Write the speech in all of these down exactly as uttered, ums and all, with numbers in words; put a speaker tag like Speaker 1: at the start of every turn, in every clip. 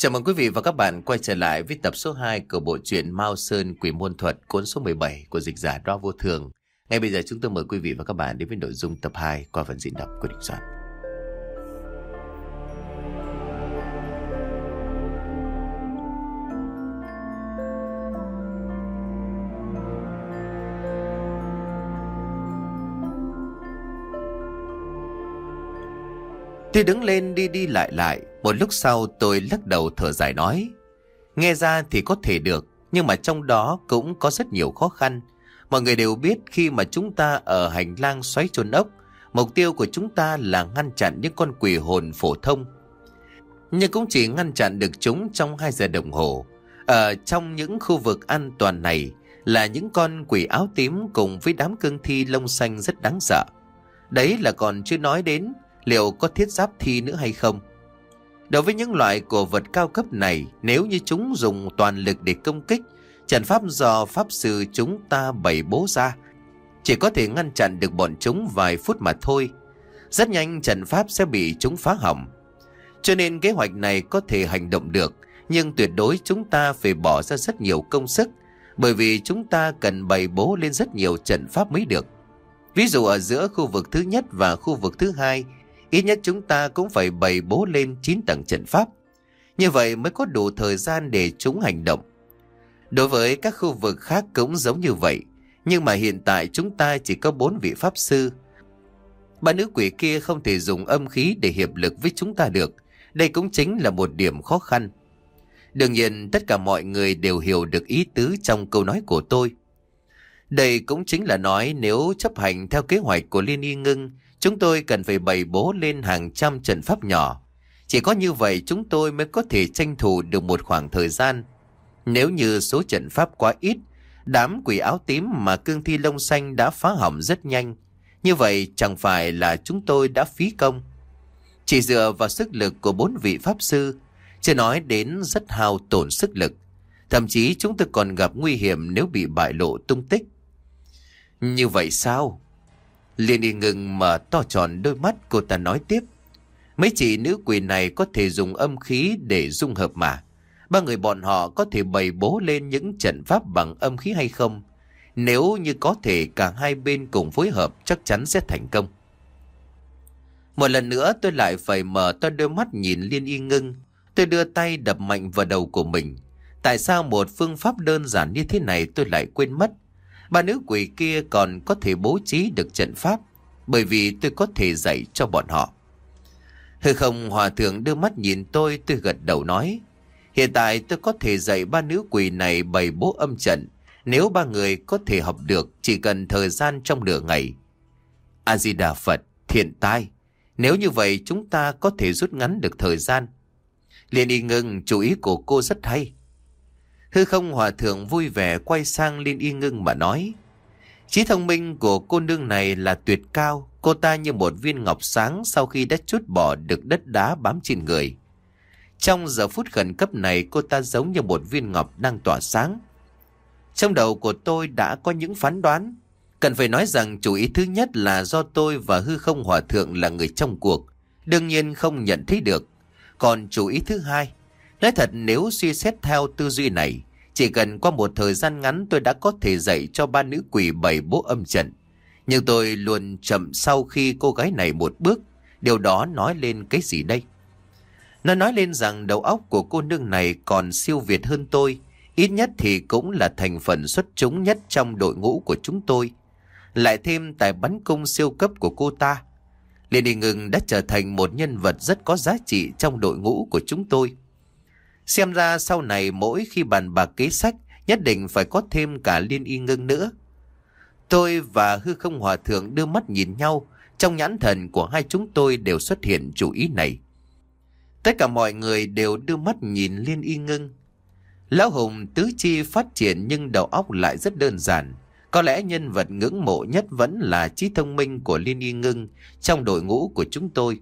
Speaker 1: Chào mừng quý vị và các bạn quay trở lại với tập số hai của bộ truyện Mao Sơn Quỷ Môn Thuật, cuốn số mười bảy của dịch giả Đo Vô Thường. Ngay bây giờ chúng tôi mời quý vị và các bạn đến với nội dung tập hai qua phần diễn đọc của Đình Soạn. Tôi đứng lên đi đi lại lại, một lúc sau tôi lắc đầu thở dài nói: nghe ra thì có thể được, nhưng mà trong đó cũng có rất nhiều khó khăn. Mọi người đều biết khi mà chúng ta ở hành lang xoáy chôn ốc, mục tiêu của chúng ta là ngăn chặn những con quỷ hồn phổ thông. Nhưng cũng chỉ ngăn chặn được chúng trong hai giờ đồng hồ. Ở trong những khu vực an toàn này là những con quỷ áo tím cùng với đám cương thi lông xanh rất đáng sợ. Đấy là còn chưa nói đến liệu có thiết giáp thi nữa hay không. Đối với những loại cổ vật cao cấp này, nếu như chúng dùng toàn lực để công kích, trận pháp do pháp sư chúng ta bày bố ra chỉ có thể ngăn chặn được bọn chúng vài phút mà thôi. Rất nhanh trận pháp sẽ bị chúng phá hỏng. Cho nên kế hoạch này có thể hành động được, nhưng tuyệt đối chúng ta phải bỏ ra rất nhiều công sức, bởi vì chúng ta cần bày bố lên rất nhiều trận pháp mới được. Ví dụ ở giữa khu vực thứ nhất và khu vực thứ hai, ít nhất chúng ta cũng phải bày bố lên chín tầng trận pháp. Như vậy mới có đủ thời gian để chúng hành động. Đối với các khu vực khác cũng giống như vậy, nhưng mà hiện tại chúng ta chỉ có bốn vị pháp sư. Ba nữ quỷ kia không thể dùng âm khí để hiệp lực với chúng ta được. Đây cũng chính là một điểm khó khăn. Đương nhiên tất cả mọi người đều hiểu được ý tứ trong câu nói của tôi. Đây cũng chính là nói nếu chấp hành theo kế hoạch của Liên Y Ngưng, chúng tôi cần phải bày bố lên hàng trăm trận pháp nhỏ. Chỉ có như vậy chúng tôi mới có thể tranh thủ được một khoảng thời gian. Nếu như số trận pháp quá ít, đám quỷ áo tím mà cương thi lông xanh đã phá hỏng rất nhanh, như vậy chẳng phải là chúng tôi đã phí công. Chỉ dựa vào sức lực của bốn vị pháp sư, chưa nói đến rất hao tổn sức lực. Thậm chí chúng tôi còn gặp nguy hiểm nếu bị bại lộ tung tích. Như vậy sao? Liên Y Ngưng mở to tròn đôi mắt, cô ta nói tiếp: mấy chị nữ quỷ này có thể dùng âm khí để dung hợp mà. Ba người bọn họ có thể bày bố lên những trận pháp bằng âm khí hay không? Nếu như có thể cả hai bên cùng phối hợp chắc chắn sẽ thành công. Một lần nữa tôi lại phải mở to đôi mắt nhìn Liên Y Ngưng. Tôi đưa tay đập mạnh vào đầu của mình. Tại sao một phương pháp đơn giản như thế này tôi lại quên mất? Ba nữ quỷ kia còn có thể bố trí được trận pháp, bởi vì tôi có thể dạy cho bọn họ. Hư Không Hòa Thượng đưa mắt nhìn tôi, tôi gật đầu nói: hiện tại tôi có thể dạy ba nữ quỷ này bày bố âm trận. Nếu ba người có thể học được, chỉ cần thời gian trong nửa ngày. A-di-đà Phật, thiện tai. Nếu như vậy chúng ta có thể rút ngắn được thời gian. Liên Y Ngưng, chủ ý của cô rất hay. Hư Không Hòa Thượng vui vẻ quay sang Liên Y Ngưng mà nói: trí thông minh của cô nương này là tuyệt cao. Cô ta như một viên ngọc sáng sau khi đã trút bỏ được đất đá bám trên người. Trong giờ phút khẩn cấp này, cô ta giống như một viên ngọc đang tỏa sáng. Trong đầu của tôi đã có những phán đoán. Cần phải nói rằng chủ ý thứ nhất là do tôi và Hư Không Hòa Thượng là người trong cuộc, đương nhiên không nhận thấy được. Còn chủ ý thứ hai, nói thật nếu suy xét theo tư duy này, chỉ cần qua một thời gian ngắn tôi đã có thể dạy cho ba nữ quỷ bày bố âm trận. Nhưng tôi luôn chậm sau khi cô gái này một bước. Điều đó nói lên cái gì đây? Nó nói lên rằng đầu óc của cô nương này còn siêu việt hơn tôi. Ít nhất thì cũng là thành phần xuất chúng nhất trong đội ngũ của chúng tôi. Lại thêm tài bắn cung siêu cấp của cô ta, Liên Y Ngưng đã trở thành một nhân vật rất có giá trị trong đội ngũ của chúng tôi. Xem ra sau này mỗi khi bàn bạc kế sách, nhất định phải có thêm cả Liên Y Ngưng nữa. Tôi và Hư Không Hòa Thượng đưa mắt nhìn nhau. Trong nhãn thần của hai chúng tôi đều xuất hiện chủ ý này. Tất cả mọi người đều đưa mắt nhìn Liên Y Ngưng. Lão Hùng tứ chi phát triển nhưng đầu óc lại rất đơn giản. Có lẽ nhân vật ngưỡng mộ nhất vẫn là trí thông minh của Liên Y Ngưng trong đội ngũ của chúng tôi.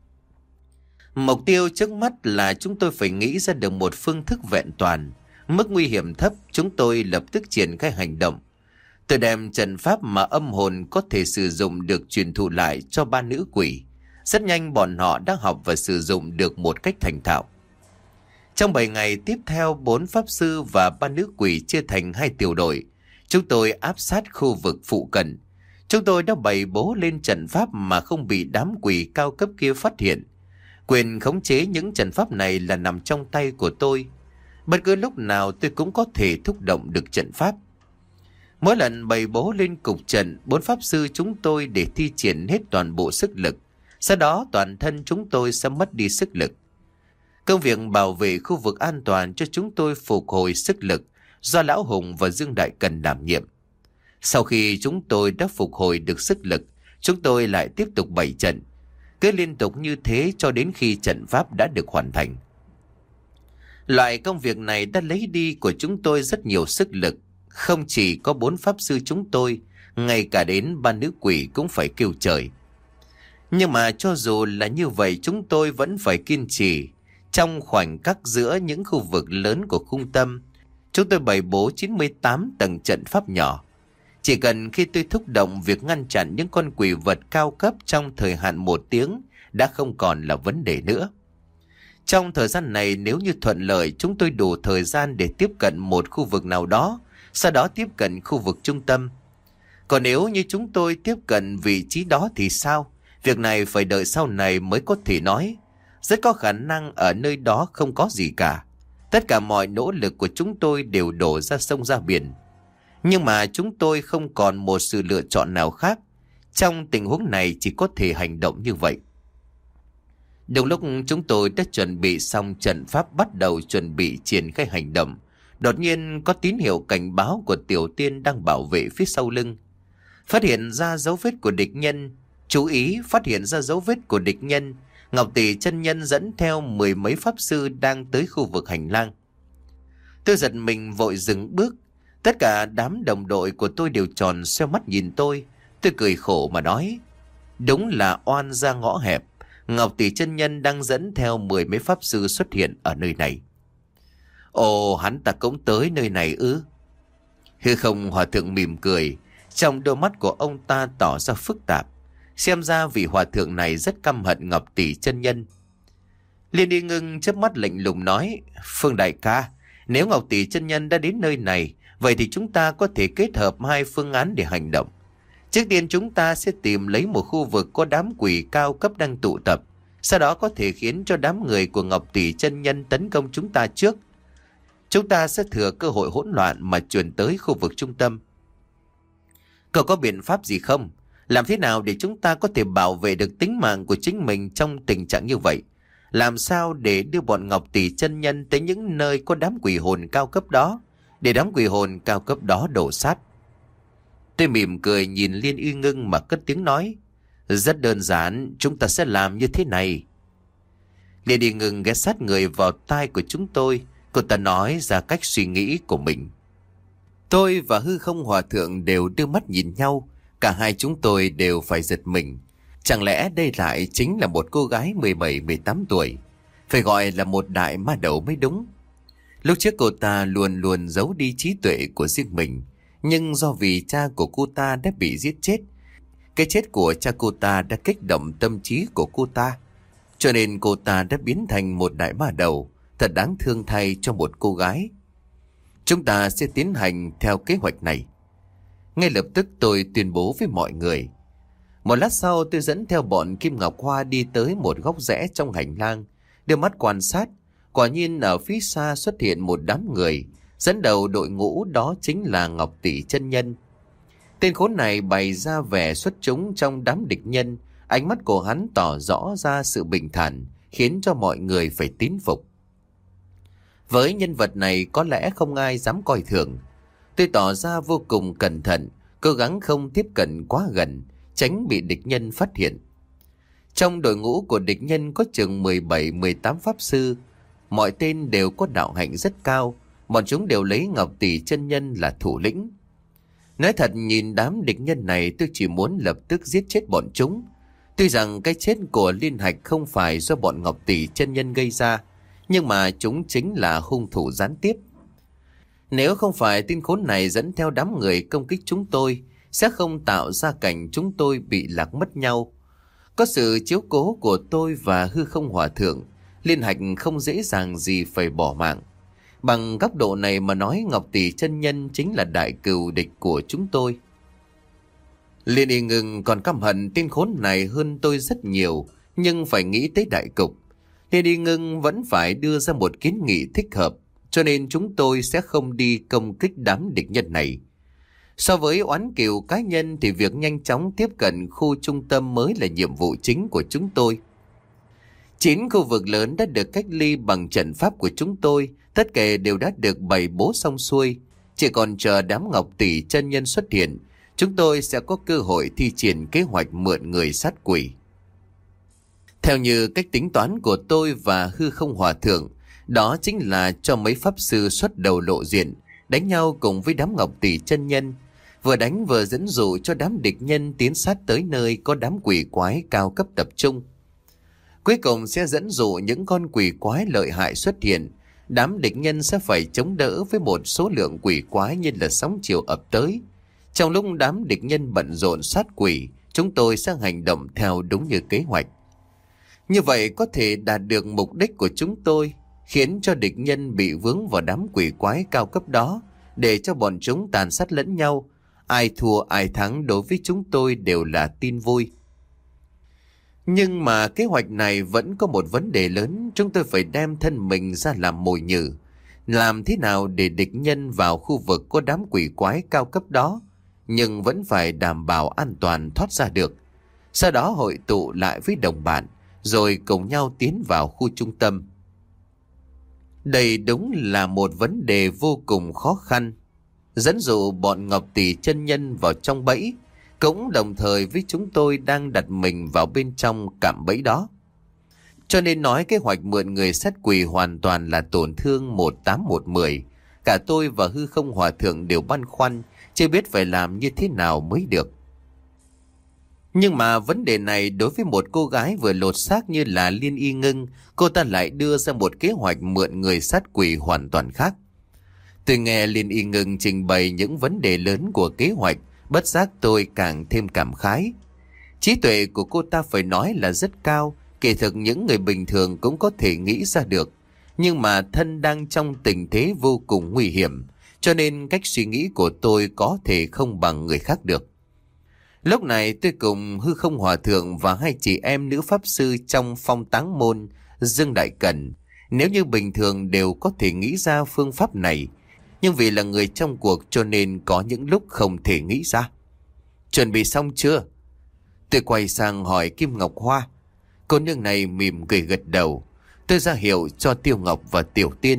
Speaker 1: Mục tiêu trước mắt là chúng tôi phải nghĩ ra được một phương thức vẹn toàn. Mức nguy hiểm thấp, chúng tôi lập tức triển khai hành động. Tôi đem trận pháp mà âm hồn có thể sử dụng được truyền thụ lại cho ba nữ quỷ. Rất nhanh bọn họ đã học và sử dụng được một cách thành thạo. Trong bảy ngày tiếp theo, bốn pháp sư và ba nữ quỷ chia thành hai tiểu đội. Chúng tôi áp sát khu vực phụ cận. Chúng tôi đã bày bố lên trận pháp mà không bị đám quỷ cao cấp kia phát hiện. Quyền khống chế những trận pháp này là nằm trong tay của tôi. Bất cứ lúc nào tôi cũng có thể thúc động được trận pháp. Mỗi lần bày bố lên cục trận, bốn pháp sư chúng tôi để thi triển hết toàn bộ sức lực. Sau đó toàn thân chúng tôi sẽ mất đi sức lực. Công việc bảo vệ khu vực an toàn cho chúng tôi phục hồi sức lực do Lão Hùng và Dương Đại Cần đảm nhiệm. Sau khi chúng tôi đã phục hồi được sức lực, chúng tôi lại tiếp tục bày trận. Cứ liên tục như thế cho đến khi trận pháp đã được hoàn thành. Loại công việc này đã lấy đi của chúng tôi rất nhiều sức lực. Không chỉ có bốn pháp sư chúng tôi, ngay cả đến ba nữ quỷ cũng phải kêu trời. Nhưng mà cho dù là như vậy, chúng tôi vẫn phải kiên trì. Trong khoảnh khắc giữa những khu vực lớn của khung tâm, chúng tôi bày bố chín mươi tám tầng trận pháp nhỏ. Chỉ cần khi tôi thúc động việc ngăn chặn những con quỷ vật cao cấp trong thời hạn một tiếng đã không còn là vấn đề nữa. Trong thời gian này, nếu như thuận lợi, chúng tôi đủ thời gian để tiếp cận một khu vực nào đó, sau đó tiếp cận khu vực trung tâm. Còn nếu như chúng tôi tiếp cận vị trí đó thì sao? Việc này phải đợi sau này mới có thể nói. Rất có khả năng ở nơi đó không có gì cả. Tất cả mọi nỗ lực của chúng tôi đều đổ ra sông ra biển. Nhưng mà chúng tôi không còn một sự lựa chọn nào khác. Trong tình huống này chỉ có thể hành động như vậy. Đúng lúc chúng tôi đã chuẩn bị xong trận pháp, bắt đầu chuẩn bị triển khai hành động, đột nhiên có tín hiệu cảnh báo của Tiểu Tiên đang bảo vệ phía sau lưng. Phát hiện ra dấu vết của địch nhân. Chú ý, phát hiện ra dấu vết của địch nhân. Ngọc Tỷ chân nhân dẫn theo mười mấy pháp sư đang tới khu vực hành lang. Tôi giật mình vội dừng bước. Tất cả đám đồng đội của tôi đều tròn xoe mắt nhìn tôi. Tôi cười khổ mà nói, đúng là oan ra ngõ hẹp. Ngọc Tỷ chân nhân đang dẫn theo mười mấy pháp sư xuất hiện ở nơi này. Ồ, hắn ta cũng tới nơi này ư? Hư Không Hòa Thượng mỉm cười. Trong đôi mắt của ông ta tỏ ra phức tạp. Xem ra vị hòa thượng này rất căm hận Ngọc Tỷ chân nhân. Liên Y Ngưng chớp mắt lạnh lùng nói, Phương đại ca, nếu Ngọc Tỷ chân nhân đã đến nơi này, vậy thì chúng ta có thể kết hợp hai phương án để hành động. Trước tiên chúng ta sẽ tìm lấy một khu vực có đám quỷ cao cấp đang tụ tập. Sau đó có thể khiến cho đám người của Ngọc Tỷ chân nhân tấn công chúng ta trước. Chúng ta sẽ thừa cơ hội hỗn loạn mà chuyển tới khu vực trung tâm. Cậu có biện pháp gì không? Làm thế nào để chúng ta có thể bảo vệ được tính mạng của chính mình trong tình trạng như vậy? Làm sao để đưa bọn Ngọc Tỷ chân nhân tới những nơi có đám quỷ hồn cao cấp đó, để đám quỷ hồn cao cấp đó đổ sát? Tôi mỉm cười nhìn Liên Y Ngưng mà cất tiếng nói, rất đơn giản, chúng ta sẽ làm như thế này. Liên Y Ngưng ghé sát người vào tai của chúng tôi. Cô ta nói ra cách suy nghĩ của mình. Tôi và Hư Không Hòa Thượng đều đưa mắt nhìn nhau. Cả hai chúng tôi đều phải giật mình. Chẳng lẽ đây lại chính là một cô gái mười bảy mười tám tuổi? Phải gọi là một đại ma đầu mới đúng. Lúc trước cô ta luôn luôn giấu đi trí tuệ của riêng mình. Nhưng do vì cha của cô ta đã bị giết chết, cái chết của cha cô ta đã kích động tâm trí của cô ta, cho nên cô ta đã biến thành một đại ma đầu. Thật đáng thương thay cho một cô gái. Chúng ta sẽ tiến hành theo kế hoạch này. Ngay lập tức tôi tuyên bố với mọi người. Một lát sau tôi dẫn theo bọn Kim Ngọc Hoa đi tới một góc rẽ trong hành lang, đưa mắt quan sát. Quả nhiên ở phía xa xuất hiện một đám người. Dẫn đầu đội ngũ đó chính là Ngọc Tỷ chân nhân. Tên khốn này bày ra vẻ xuất chúng trong đám địch nhân. Ánh mắt của hắn tỏ rõ ra sự bình thản, khiến cho mọi người phải tín phục. Với nhân vật này có lẽ không ai dám coi thường. Tôi tỏ ra vô cùng cẩn thận, cố gắng không tiếp cận quá gần, tránh bị địch nhân phát hiện. Trong đội ngũ của địch nhân có chừng mười bảy mười tám pháp sư. Mọi tên đều có đạo hạnh rất cao. Bọn chúng đều lấy Ngọc Tỷ chân nhân là thủ lĩnh. Nói thật, nhìn đám địch nhân này tôi chỉ muốn lập tức giết chết bọn chúng. Tuy rằng cái chết của Liên Hạch không phải do bọn Ngọc Tỷ chân nhân gây ra, nhưng mà chúng chính là hung thủ gián tiếp. Nếu không phải tên khốn này dẫn theo đám người công kích chúng tôi, sẽ không tạo ra cảnh chúng tôi bị lạc mất nhau. Có sự chiếu cố của tôi và Hư Không Hòa Thượng, Liên Hạch không dễ dàng gì phải bỏ mạng. Bằng góc độ này mà nói, Ngọc Tỷ chân nhân chính là đại cừu địch của chúng tôi. Liên Y Ngưng còn căm hận tên khốn này hơn tôi rất nhiều, nhưng phải nghĩ tới đại cục. Liên Y Ngưng vẫn phải đưa ra một kiến nghị thích hợp, cho nên chúng tôi sẽ không đi công kích đám địch nhân này. So với oán cừu cá nhân thì việc nhanh chóng tiếp cận khu trung tâm mới là nhiệm vụ chính của chúng tôi. Chín khu vực lớn đã được cách ly bằng trận pháp của chúng tôi, tất cả đều đã được bày bố xong xuôi. Chỉ còn chờ đám Ngọc Tỷ chân nhân xuất hiện, chúng tôi sẽ có cơ hội thi triển kế hoạch mượn người sát quỷ. Theo như cách tính toán của tôi và Hư Không Hòa Thượng, đó chính là cho mấy pháp sư xuất đầu lộ diện, đánh nhau cùng với đám Ngọc Tỷ chân nhân, vừa đánh vừa dẫn dụ cho đám địch nhân tiến sát tới nơi có đám quỷ quái cao cấp tập trung. Cuối cùng sẽ dẫn dụ những con quỷ quái lợi hại xuất hiện, đám địch nhân sẽ phải chống đỡ với một số lượng quỷ quái như là sóng chiều ập tới. Trong lúc đám địch nhân bận rộn sát quỷ, chúng tôi sẽ hành động theo đúng như kế hoạch. Như vậy có thể đạt được mục đích của chúng tôi, khiến cho địch nhân bị vướng vào đám quỷ quái cao cấp đó, để cho bọn chúng tàn sát lẫn nhau. Ai thua ai thắng đối với chúng tôi đều là tin vui. Nhưng mà kế hoạch này vẫn có một vấn đề lớn, chúng tôi phải đem thân mình ra làm mồi nhử. Làm thế nào để địch nhân vào khu vực có đám quỷ quái cao cấp đó, nhưng vẫn phải đảm bảo an toàn thoát ra được. Sau đó hội tụ lại với đồng bạn, rồi cùng nhau tiến vào khu trung tâm. Đây đúng là một vấn đề vô cùng khó khăn. Dẫn dụ bọn Ngọc Tỷ chân nhân vào trong bẫy, cũng đồng thời với chúng tôi đang đặt mình vào bên trong cạm bẫy đó. Cho nên nói kế hoạch mượn người sát quỷ hoàn toàn là tổn thương một tám một mười. Cả tôi và Hư Không Hòa Thượng đều băn khoăn, chưa biết phải làm như thế nào mới được. Nhưng mà vấn đề này đối với một cô gái vừa lột xác như là Liên Y Ngưng, cô ta lại đưa ra một kế hoạch mượn người sát quỷ hoàn toàn khác. Tôi nghe Liên Y Ngưng trình bày những vấn đề lớn của kế hoạch, bất giác tôi càng thêm cảm khái. Trí tuệ của cô ta phải nói là rất cao, kỳ thực những người bình thường cũng có thể nghĩ ra được. Nhưng mà thân đang trong tình thế vô cùng nguy hiểm, cho nên cách suy nghĩ của tôi có thể không bằng người khác được. Lúc này tôi cùng Hư Không Hòa Thượng và hai chị em nữ pháp sư trong Phong Táng Môn, Dương Đại Cẩn, nếu như bình thường đều có thể nghĩ ra phương pháp này, nhưng vì là người trong cuộc cho nên có những lúc không thể nghĩ ra. Chuẩn bị xong chưa? Tôi quay sang hỏi Kim Ngọc Hoa. Cô nương này mỉm cười gật đầu. Tôi ra hiệu cho Tiêu Ngọc và Tiểu Tiên.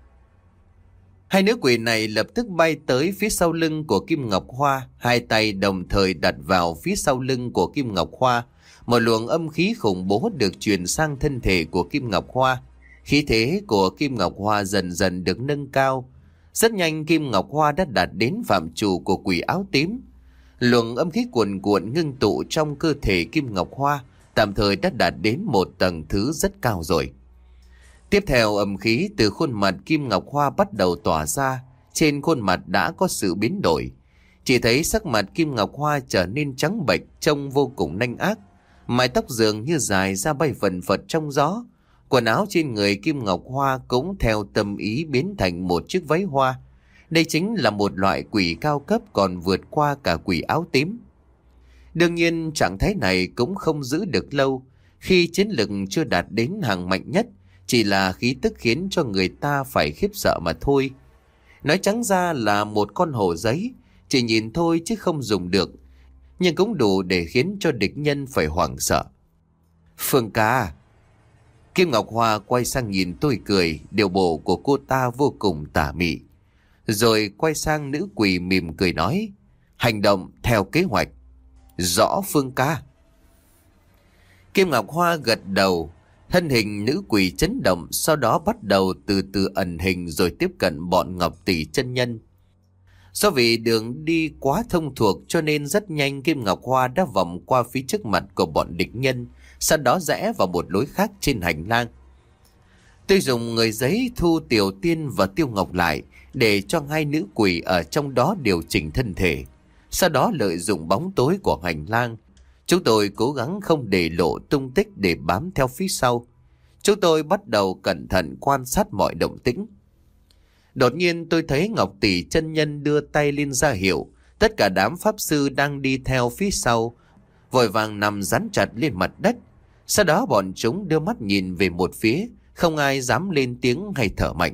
Speaker 1: Hai nữ quỷ này lập tức bay tới phía sau lưng của Kim Ngọc Hoa, hai tay đồng thời đặt vào phía sau lưng của Kim Ngọc Hoa. Một luồng âm khí khủng bố được truyền sang thân thể của Kim Ngọc Hoa. Khí thế của Kim Ngọc Hoa dần dần được nâng cao. Rất nhanh Kim Ngọc Hoa đã đạt đến phạm trù của quỷ áo tím. Luồng âm khí cuồn cuộn ngưng tụ trong cơ thể Kim Ngọc Hoa tạm thời đã đạt đến một tầng thứ rất cao rồi. Tiếp theo âm khí từ khuôn mặt Kim Ngọc Hoa bắt đầu tỏa ra, trên khuôn mặt đã có sự biến đổi. Chỉ thấy sắc mặt Kim Ngọc Hoa trở nên trắng bệch, trông vô cùng nanh ác. Mái tóc dường như dài ra bay phần phật trong gió. Quần áo trên người Kim Ngọc Hoa cũng theo tâm ý biến thành một chiếc váy hoa. Đây chính là một loại quỷ cao cấp còn vượt qua cả quỷ áo tím. Đương nhiên trạng thái này cũng không giữ được lâu, khi chiến lực chưa đạt đến hàng mạnh nhất, chỉ là khí tức khiến cho người ta phải khiếp sợ mà thôi. Nói trắng ra là một con hổ giấy, chỉ nhìn thôi chứ không dùng được, nhưng cũng đủ để khiến cho địch nhân phải hoảng sợ. Phương ca. Kim Ngọc Hoa quay sang nhìn tôi cười, điều bộ của cô ta vô cùng tà mị. Rồi quay sang nữ quỷ mỉm cười nói, hành động theo kế hoạch. Rõ Phương ca. Kim Ngọc Hoa gật đầu, thân hình nữ quỷ chấn động, sau đó bắt đầu từ từ ẩn hình rồi tiếp cận bọn Ngọc Tỷ chân nhân. Do vì đường đi quá thông thuộc cho nên rất nhanh Kim Ngọc Hoa đã vòng qua phía trước mặt của bọn địch nhân, sau đó rẽ vào một lối khác trên hành lang. Tôi dùng người giấy thu Tiểu Tiên và Tiêu Ngọc lại để cho hai nữ quỷ ở trong đó điều chỉnh thân thể. Sau đó lợi dụng bóng tối của hành lang, chúng tôi cố gắng không để lộ tung tích để bám theo phía sau. Chúng tôi bắt đầu cẩn thận quan sát mọi động tĩnh. Đột nhiên tôi thấy Ngọc Tỷ chân nhân đưa tay lên ra hiệu. Tất cả đám pháp sư đang đi theo phía sau vội vàng nằm dán chặt lên mặt đất. Sau đó bọn chúng đưa mắt nhìn về một phía, không ai dám lên tiếng hay thở mạnh.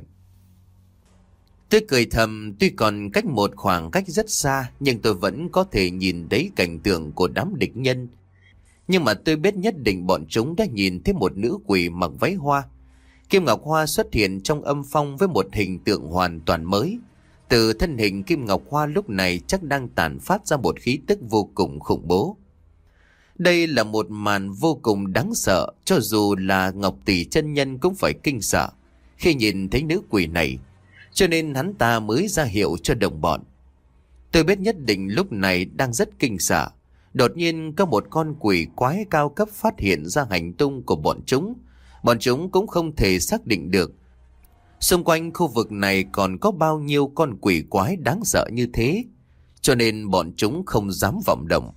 Speaker 1: Tôi cười thầm, tuy còn cách một khoảng cách rất xa, nhưng tôi vẫn có thể nhìn thấy cảnh tượng của đám địch nhân. Nhưng mà tôi biết nhất định bọn chúng đã nhìn thấy một nữ quỷ mặc váy hoa. Kim Ngọc Hoa xuất hiện trong âm phong với một hình tượng hoàn toàn mới. Từ thân hình Kim Ngọc Hoa lúc này chắc đang tản phát ra một khí tức vô cùng khủng bố. Đây là một màn vô cùng đáng sợ, cho dù là Ngọc Tỷ chân nhân cũng phải kinh sợ khi nhìn thấy nữ quỷ này, cho nên hắn ta mới ra hiệu cho đồng bọn. Tôi biết nhất định lúc này đang rất kinh sợ. Đột nhiên có một con quỷ quái cao cấp phát hiện ra hành tung của bọn chúng. Bọn chúng cũng không thể xác định được xung quanh khu vực này còn có bao nhiêu con quỷ quái đáng sợ như thế, cho nên bọn chúng không dám vọng động.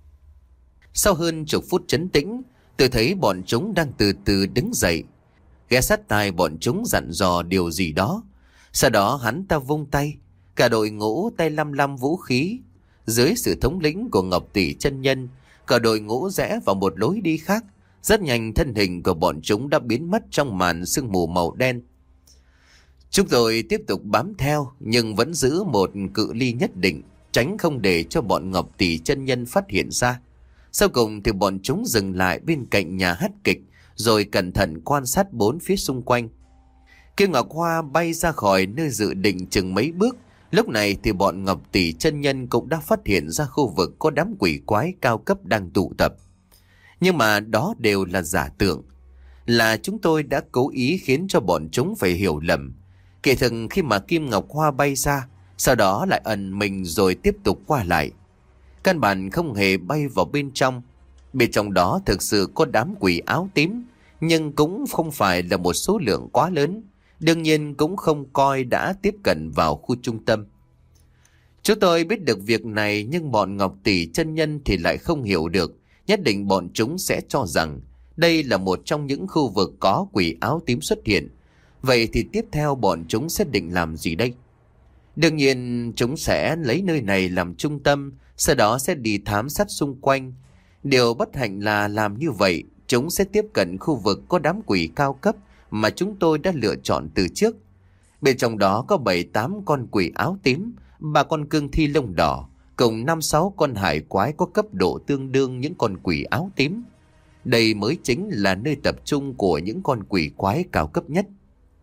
Speaker 1: Sau hơn chục phút trấn tĩnh, tôi thấy bọn chúng đang từ từ đứng dậy. Ghé sát tai bọn chúng dặn dò điều gì đó. Sau đó hắn ta vung tay, cả đội ngũ tay lăm lăm vũ khí. Dưới sự thống lĩnh của Ngọc Tỷ chân nhân, cả đội ngũ rẽ vào một lối đi khác. Rất nhanh thân hình của bọn chúng đã biến mất trong màn sương mù màu đen. Chúng tôi tiếp tục bám theo, nhưng vẫn giữ một cự ly nhất định, tránh không để cho bọn Ngọc Tỷ chân nhân phát hiện ra. Sau cùng thì bọn chúng dừng lại bên cạnh nhà hát kịch, rồi cẩn thận quan sát bốn phía xung quanh. Kim Ngọc Hoa bay ra khỏi nơi dự định chừng mấy bước. Lúc này thì bọn Ngọc Tỷ chân nhân cũng đã phát hiện ra khu vực có đám quỷ quái cao cấp đang tụ tập. Nhưng mà đó đều là giả tưởng, là chúng tôi đã cố ý khiến cho bọn chúng phải hiểu lầm. Kể thực khi mà Kim Ngọc Hoa bay ra, sau đó lại ẩn mình rồi tiếp tục qua lại, căn bản không hề bay vào bên trong. Bên trong đó thực sự có đám quỷ áo tím, nhưng cũng không phải là một số lượng quá lớn. Đương nhiên cũng không coi đã tiếp cận vào khu trung tâm. Chúng tôi biết được việc này, nhưng bọn Ngọc Tỷ chân nhân thì lại không hiểu được. Nhất định bọn chúng sẽ cho rằng đây là một trong những khu vực có quỷ áo tím xuất hiện. Vậy thì tiếp theo bọn chúng sẽ định làm gì đây? Đương nhiên chúng sẽ lấy nơi này làm trung tâm, sau đó sẽ đi thám sát xung quanh. Điều bất hạnh là làm như vậy, chúng sẽ tiếp cận khu vực có đám quỷ cao cấp mà chúng tôi đã lựa chọn từ trước. Bên trong đó có bảy tám con quỷ áo tím, ba con cương thi lông đỏ, cùng năm sáu con hải quái có cấp độ tương đương những con quỷ áo tím. Đây mới chính là nơi tập trung của những con quỷ quái cao cấp nhất.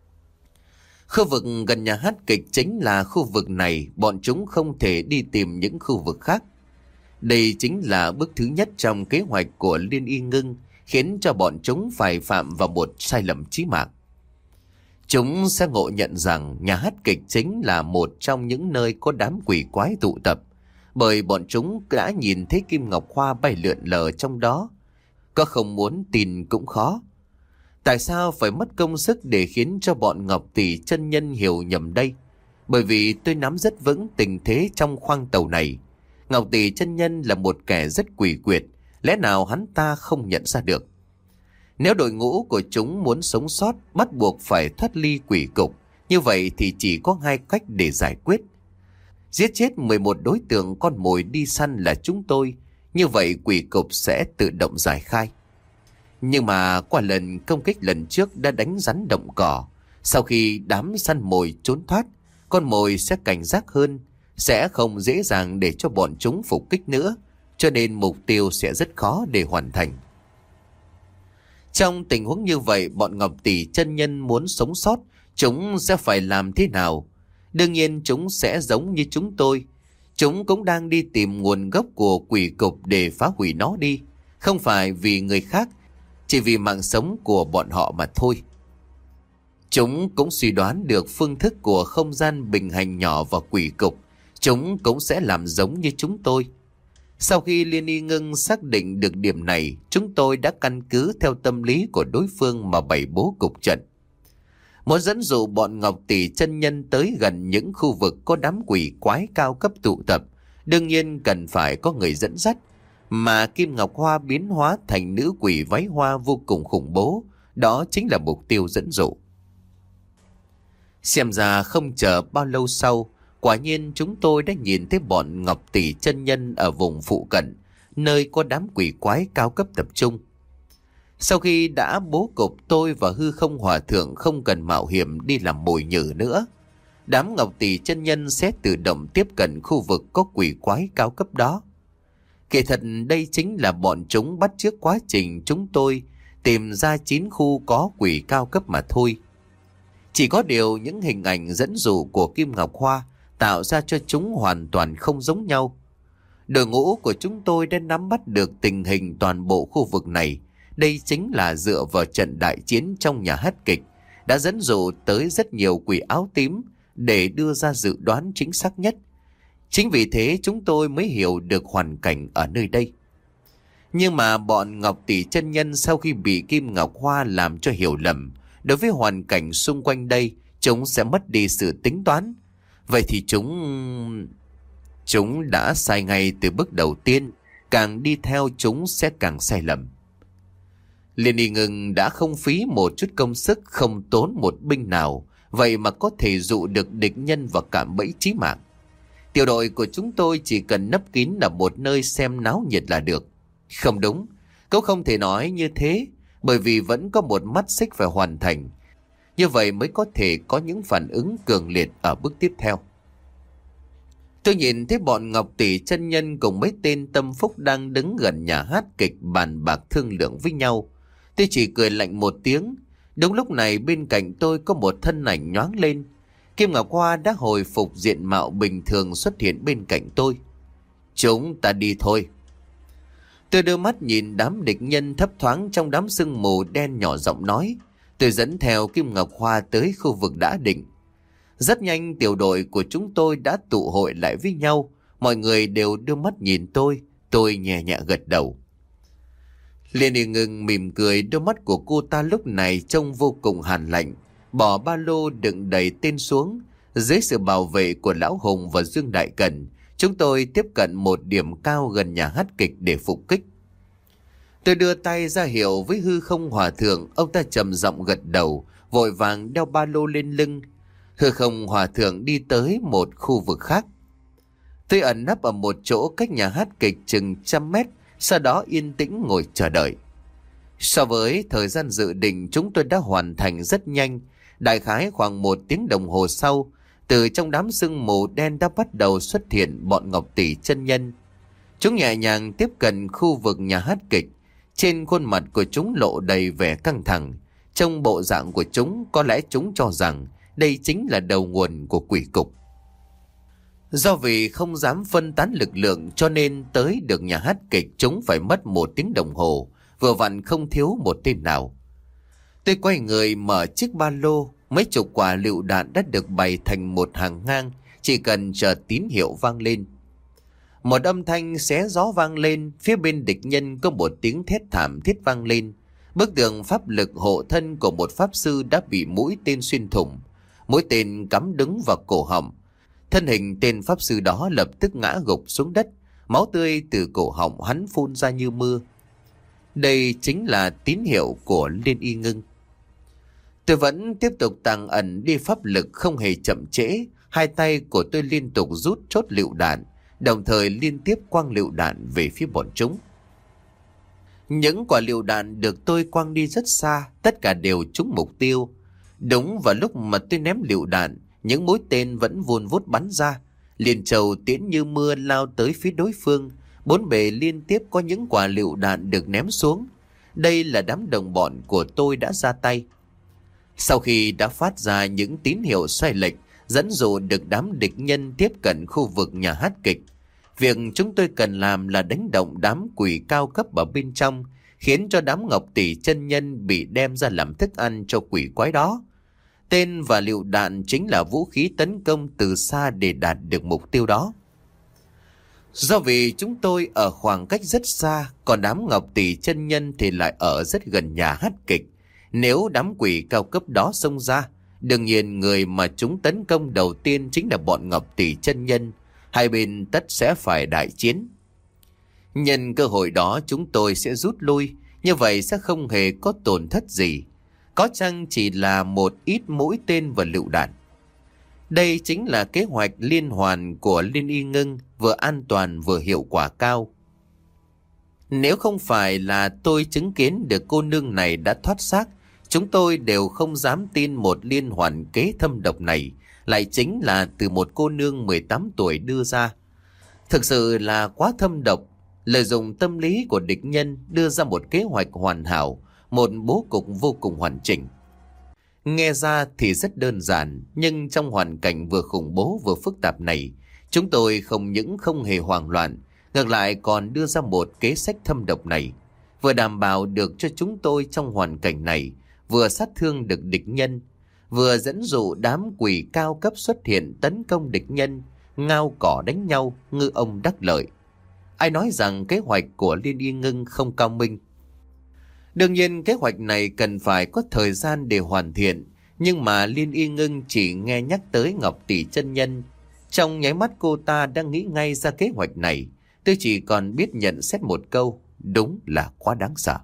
Speaker 1: Khu vực gần nhà hát kịch chính là khu vực này, bọn chúng không thể đi tìm những khu vực khác. Đây chính là bước thứ nhất trong kế hoạch của Liên Y Ngưng, khiến cho bọn chúng phải phạm vào một sai lầm chí mạng. Chúng sẽ ngộ nhận rằng nhà hát kịch chính là một trong những nơi có đám quỷ quái tụ tập, bởi bọn chúng đã nhìn thấy Kim Ngọc Hoa bay lượn lờ trong đó. Có không muốn tin cũng khó. Tại sao phải mất công sức để khiến cho bọn Ngọc Tỷ chân nhân hiểu nhầm đây? Bởi vì tôi nắm rất vững tình thế trong khoang tàu này. Ngọc Tỷ chân nhân là một kẻ rất quỷ quyệt, lẽ nào hắn ta không nhận ra được? Nếu đội ngũ của chúng muốn sống sót, bắt buộc phải thoát ly quỷ cục, như vậy thì chỉ có hai cách để giải quyết. Giết chết mười một đối tượng con mồi đi săn là chúng tôi, như vậy quỷ cục sẽ tự động giải khai. Nhưng mà qua lần công kích lần trước đã đánh rắn động cỏ, sau khi đám săn mồi trốn thoát, con mồi sẽ cảnh giác hơn, sẽ không dễ dàng để cho bọn chúng phục kích nữa, cho nên mục tiêu sẽ rất khó để hoàn thành. Trong tình huống như vậy, bọn Ngọc Tỷ chân nhân muốn sống sót, chúng sẽ phải làm thế nào? Đương nhiên chúng sẽ giống như chúng tôi. Chúng cũng đang đi tìm nguồn gốc của quỷ cục để phá hủy nó đi. Không phải vì người khác, chỉ vì mạng sống của bọn họ mà thôi. Chúng cũng suy đoán được phương thức của không gian bình hành nhỏ và quỷ cục. Chúng cũng sẽ làm giống như chúng tôi. Sau khi Liên Y Ngưng xác định được điểm này, chúng tôi đã căn cứ theo tâm lý của đối phương mà bày bố cục trận. Muốn dẫn dụ bọn Ngọc Tỷ chân nhân tới gần những khu vực có đám quỷ quái cao cấp tụ tập, đương nhiên cần phải có người dẫn dắt, mà Kim Ngọc Hoa biến hóa thành nữ quỷ váy hoa vô cùng khủng bố, Đó chính là mục tiêu dẫn dụ. Xem ra không chờ bao lâu sau, quả nhiên chúng tôi đã nhìn thấy bọn Ngọc Tỷ chân nhân ở vùng phụ cận, nơi có đám quỷ quái cao cấp tập trung. Sau khi đã bố cục, tôi và Hư Không Hòa Thượng không cần mạo hiểm đi làm mồi nhử nữa. Đám Ngọc Tỷ chân nhân sẽ tự động tiếp cận khu vực có quỷ quái cao cấp đó. Kể thật đây chính là bọn chúng bắt chước quá trình chúng tôi tìm ra chín khu có quỷ cao cấp mà thôi. Chỉ có điều những hình ảnh dẫn dụ của Kim Ngọc Hoa tạo ra cho chúng hoàn toàn không giống nhau. Đội ngũ của chúng tôi đã nắm bắt được tình hình toàn bộ khu vực này. Đây chính là dựa vào trận đại chiến trong nhà hát kịch đã dẫn dụ tới rất nhiều quỷ áo tím để đưa ra dự đoán chính xác nhất. Chính vì thế chúng tôi mới hiểu được hoàn cảnh ở nơi đây. Nhưng mà bọn Ngọc Tỷ chân nhân sau khi bị Kim Ngọc Hoa làm cho hiểu lầm, đối với hoàn cảnh xung quanh đây, chúng sẽ mất đi sự tính toán. Vậy thì chúng... Chúng đã sai ngay từ bước đầu tiên, càng đi theo chúng sẽ càng sai lầm. Liên Y Ngưng đã không phí một chút công sức, không tốn một binh nào, vậy mà có thể dụ được địch nhân vào cạm bẫy chí mạng. Tiểu đội của chúng tôi chỉ cần nấp kín ở một nơi xem náo nhiệt là được. Không đúng, cậu không thể nói như thế, bởi vì vẫn có một mắt xích phải hoàn thành. Như vậy mới có thể có những phản ứng cường liệt ở bước tiếp theo. Tôi nhìn thấy bọn Ngọc Tỷ chân nhân cùng mấy tên tâm phúc đang đứng gần nhà hát kịch bàn bạc thương lượng với nhau. Tôi chỉ cười lạnh một tiếng. Đúng lúc này bên cạnh tôi có một thân ảnh nhoáng lên. Kim Ngọc Hoa đã hồi phục diện mạo bình thường xuất hiện bên cạnh tôi. Chúng ta đi thôi. Tôi đưa mắt nhìn đám địch nhân thấp thoáng trong đám sương mù đen, nhỏ giọng nói. Tôi dẫn theo Kim Ngọc Hoa tới khu vực đã định. Rất nhanh tiểu đội của chúng tôi đã tụ hội lại với nhau. Mọi người đều đưa mắt nhìn tôi. Tôi nhẹ nhẹ gật đầu. Liên Y Ngưng mỉm cười, đôi mắt của cô ta lúc này trông vô cùng hàn lạnh. Bỏ ba lô đựng đầy tên xuống. Dưới sự bảo vệ của Lão Hùng và Dương Đại Cẩn, chúng tôi tiếp cận một điểm cao gần nhà hát kịch để phục kích. Tôi đưa tay ra hiệu với Hư Không Hòa Thượng. Ông ta trầm giọng gật đầu, vội vàng đeo ba lô lên lưng. Hư Không Hòa Thượng đi tới một khu vực khác. Tôi ẩn nấp ở một chỗ cách nhà hát kịch chừng trăm mét, sau đó yên tĩnh ngồi chờ đợi. So với thời gian dự định, chúng tôi đã hoàn thành rất nhanh. Đại khái khoảng một tiếng đồng hồ sau, từ trong đám sương mù đen đã bắt đầu xuất hiện bọn Ngọc Tỷ chân nhân. Chúng nhẹ nhàng tiếp cận khu vực nhà hát kịch. Trên khuôn mặt của chúng lộ đầy vẻ căng thẳng. Trong bộ dạng của chúng, có lẽ chúng cho rằng đây chính là đầu nguồn của quỷ cục. Do vì không dám phân tán lực lượng cho nên tới được nhà hát kịch chúng phải mất một tiếng đồng hồ, vừa vặn không thiếu một tên nào. Tôi quay người mở chiếc ba lô, mấy chục quả lựu đạn đã được bày thành một hàng ngang, chỉ cần chờ tín hiệu vang lên. Một âm thanh xé gió vang lên, phía bên địch nhân có một tiếng thét thảm thiết vang lên. Bức tường pháp lực hộ thân của một pháp sư đã bị mũi tên xuyên thủng, mũi tên cắm đứng vào cổ họng. Thân hình tên pháp sư đó lập tức ngã gục xuống đất, máu tươi từ cổ họng hắn phun ra như mưa. Đây chính là tín hiệu của Liên Y Ngưng. Tôi vẫn tiếp tục tàng ẩn đi pháp lực không hề chậm trễ. Hai tay của tôi liên tục rút chốt lựu đạn, đồng thời liên tiếp quăng lựu đạn về phía bọn chúng. Những quả lựu đạn được tôi quăng đi rất xa, tất cả đều trúng mục tiêu. Đúng vào lúc mà tôi ném lựu đạn, những mũi tên vẫn vun vút bắn ra, liền trầu tiễn như mưa lao tới phía đối phương. Bốn bề liên tiếp có những quả lựu đạn được ném xuống. Đây là đám đồng bọn của tôi đã ra tay. Sau khi đã phát ra những tín hiệu sai lệch, dẫn dụ được đám địch nhân tiếp cận khu vực nhà hát kịch, việc chúng tôi cần làm là đánh động đám quỷ cao cấp ở bên trong, khiến cho đám Ngọc Tỷ chân nhân bị đem ra làm thức ăn cho quỷ quái đó. Tên và lựu đạn chính là vũ khí tấn công từ xa để đạt được mục tiêu đó. Do vì chúng tôi ở khoảng cách rất xa, còn đám Ngọc Tỷ chân nhân thì lại ở rất gần nhà hát kịch. Nếu đám quỷ cao cấp đó xông ra, đương nhiên người mà chúng tấn công đầu tiên chính là bọn Ngọc Tỷ chân nhân. Hai bên tất sẽ phải đại chiến. Nhân cơ hội đó chúng tôi sẽ rút lui, như vậy sẽ không hề có tổn thất gì. có chăng chỉ là một ít mũi tên và lựu đạn. Đây chính là kế hoạch liên hoàn của Liên Y Ngưng, vừa an toàn vừa hiệu quả cao. Nếu không phải là tôi chứng kiến được cô nương này đã thoát xác, chúng tôi đều không dám tin một liên hoàn kế thâm độc này lại chính là từ một cô nương mười tám tuổi đưa ra. Thực sự là quá thâm độc, lợi dụng tâm lý của địch nhân đưa ra một kế hoạch hoàn hảo, một bố cục vô cùng hoàn chỉnh. Nghe ra thì rất đơn giản, nhưng trong hoàn cảnh vừa khủng bố vừa phức tạp này, chúng tôi không những không hề hoảng loạn, ngược lại còn đưa ra một kế sách thâm độc này, vừa đảm bảo được cho chúng tôi trong hoàn cảnh này, vừa sát thương được địch nhân, vừa dẫn dụ đám quỷ cao cấp xuất hiện tấn công địch nhân, ngao cỏ đánh nhau, ngư ông đắc lợi. Ai nói rằng kế hoạch của Liên Y Ngưng không cao minh? Đương nhiên kế hoạch này cần phải có thời gian để hoàn thiện, nhưng mà Liên Y Ngưng chỉ nghe nhắc tới Ngọc Tỷ chân nhân, trong nháy mắt cô ta đã nghĩ ngay ra kế hoạch này. Tôi chỉ còn biết nhận xét một câu, đúng là quá đáng sợ.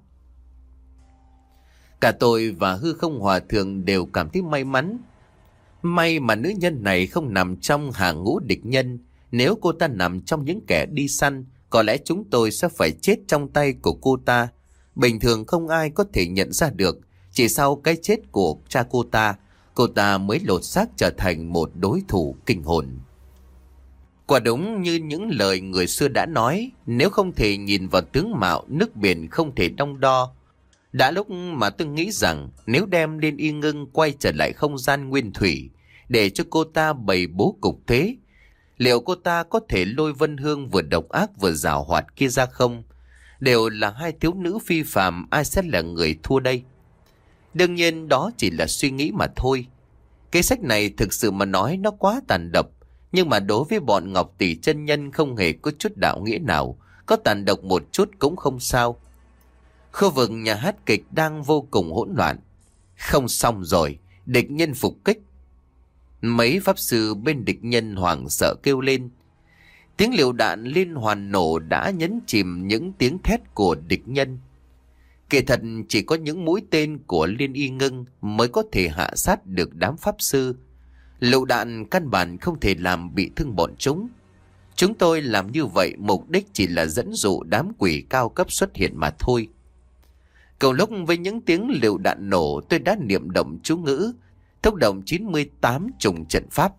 Speaker 1: Cả tôi và Hư Không Hòa Thượng đều cảm thấy may mắn. May mà nữ nhân này không nằm trong hàng ngũ địch nhân. Nếu cô ta nằm trong những kẻ đi săn, có lẽ chúng tôi sẽ phải chết trong tay của cô ta. Bình thường không ai có thể nhận ra được. Chỉ sau cái chết của cha cô ta, cô ta mới lột xác trở thành một đối thủ kinh hồn. Quả đúng như những lời người xưa đã nói, nếu không thể nhìn vào tướng mạo, nước biển không thể đong đo. Đã lúc mà tôi nghĩ rằng nếu đem Liên Y Ngưng quay trở lại không gian nguyên thủy, để cho cô ta bày bố cục thế, liệu cô ta có thể lôi Vân Hương vừa độc ác vừa giảo hoạt kia ra không? Đều là hai thiếu nữ phi phàm, ai sẽ là người thua đây? Đương nhiên đó chỉ là suy nghĩ mà thôi. Cái sách này thực sự mà nói nó quá tàn độc, nhưng mà đối với bọn Ngọc Tỷ chân nhân không hề có chút đạo nghĩa nào, có tàn độc một chút cũng không sao. Khu vực nhà hát kịch đang vô cùng hỗn loạn. Không xong rồi, địch nhân phục kích. Mấy pháp sư bên địch nhân hoảng sợ kêu lên. Tiếng lựu đạn liên hoàn nổ đã nhấn chìm những tiếng thét của địch nhân. Kể thật chỉ có những mũi tên của Liên Y Ngưng mới có thể hạ sát được đám pháp sư. Lựu đạn căn bản không thể làm bị thương bọn chúng. Chúng tôi làm như vậy mục đích chỉ là dẫn dụ đám quỷ cao cấp xuất hiện mà thôi. Cầu lúc với những tiếng lựu đạn nổ, tôi đã niệm động chú ngữ, thúc động chín mươi tám trùng trận pháp.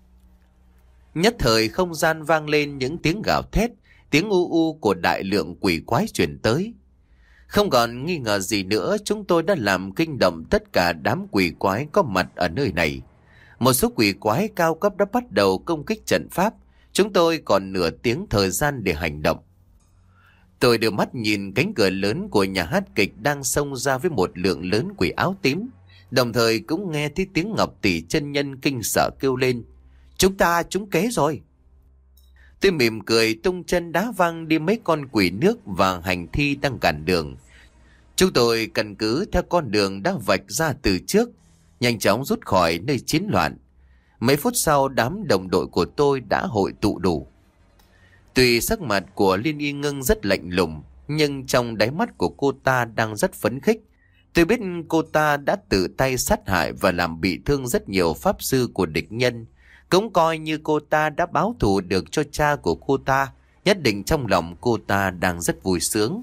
Speaker 1: Nhất thời không gian vang lên những tiếng gào thét, tiếng u u của đại lượng quỷ quái truyền tới. Không còn nghi ngờ gì nữa, chúng tôi đã làm kinh động tất cả đám quỷ quái có mặt ở nơi này. Một số quỷ quái cao cấp đã bắt đầu công kích trận pháp, chúng tôi còn nửa tiếng thời gian để hành động. Tôi đưa mắt nhìn cánh cửa lớn của nhà hát kịch đang xông ra với một lượng lớn quỷ áo tím, đồng thời cũng nghe thấy tiếng Ngọc Tỷ chân nhân kinh sợ kêu lên. Chúng ta trúng kế rồi. Tôi mỉm cười tung chân đá văng đi mấy con quỷ nước và hành thi đang cản đường. Chúng tôi căn cứ theo con đường đã vạch ra từ trước, nhanh chóng rút khỏi nơi chiến loạn. Mấy phút sau đám đồng đội của tôi đã hội tụ đủ. Tuy sắc mặt của Liên Y Ngưng rất lạnh lùng, nhưng trong đáy mắt của cô ta đang rất phấn khích. Tôi biết cô ta đã tự tay sát hại và làm bị thương rất nhiều pháp sư của địch nhân. Cũng coi như cô ta đã báo thù được cho cha của cô ta. Nhất định trong lòng cô ta đang rất vui sướng.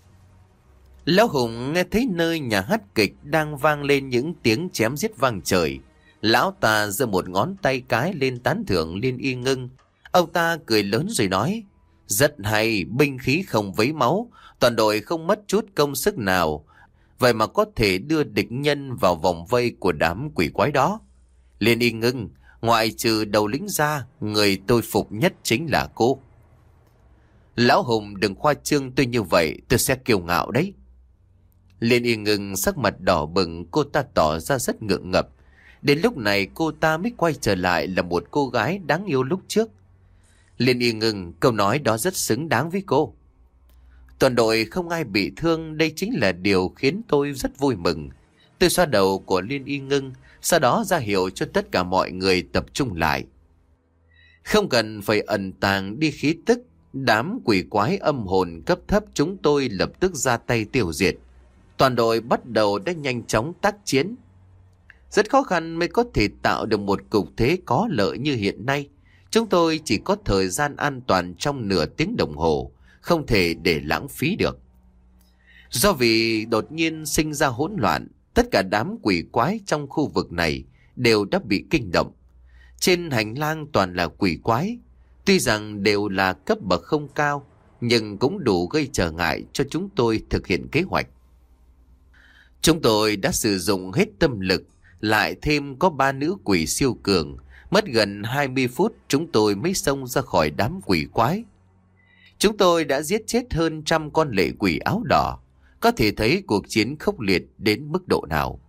Speaker 1: Lão Hùng nghe thấy nơi nhà hát kịch đang vang lên những tiếng chém giết vang trời. Lão ta giơ một ngón tay cái lên tán thưởng Liên Y Ngưng. Ông ta cười lớn rồi nói, rất hay, binh khí không vấy máu, toàn đội không mất chút công sức nào. Vậy mà có thể đưa địch nhân vào vòng vây của đám quỷ quái đó. Liên Y Ngưng, ngoại trừ đầu lính ra, người tôi phục nhất chính là cô. Lão Hùng đừng khoa trương tôi như vậy, tôi sẽ kiêu ngạo đấy. Liên Y Ngưng sắc mặt đỏ bừng, cô ta tỏ ra rất ngượng ngập. Đến lúc này cô ta mới quay trở lại là một cô gái đáng yêu lúc trước. Liên Y Ngưng, câu nói đó rất xứng đáng với cô. Toàn đội không ai bị thương, đây chính là điều khiến tôi rất vui mừng. Tôi xoa đầu của Liên Y Ngưng, sau đó ra hiệu cho tất cả mọi người tập trung lại. Không cần phải ẩn tàng đi khí tức, đám quỷ quái âm hồn cấp thấp chúng tôi lập tức ra tay tiêu diệt. Toàn đội bắt đầu đã nhanh chóng tác chiến. Rất khó khăn mới có thể tạo được một cục thế có lợi như hiện nay. Chúng tôi chỉ có thời gian an toàn trong nửa tiếng đồng hồ, không thể để lãng phí được. Do vì đột nhiên sinh ra hỗn loạn, tất cả đám quỷ quái trong khu vực này đều đã bị kinh động. Trên hành lang toàn là quỷ quái, tuy rằng đều là cấp bậc không cao, nhưng cũng đủ gây trở ngại cho chúng tôi thực hiện kế hoạch. Chúng tôi đã sử dụng hết tâm lực, lại thêm có ba nữ quỷ siêu cường. Mất gần hai mươi phút chúng tôi mới xông ra khỏi đám quỷ quái. Chúng tôi đã giết chết hơn trăm con lệ quỷ áo đỏ. Có thể thấy cuộc chiến khốc liệt đến mức độ nào.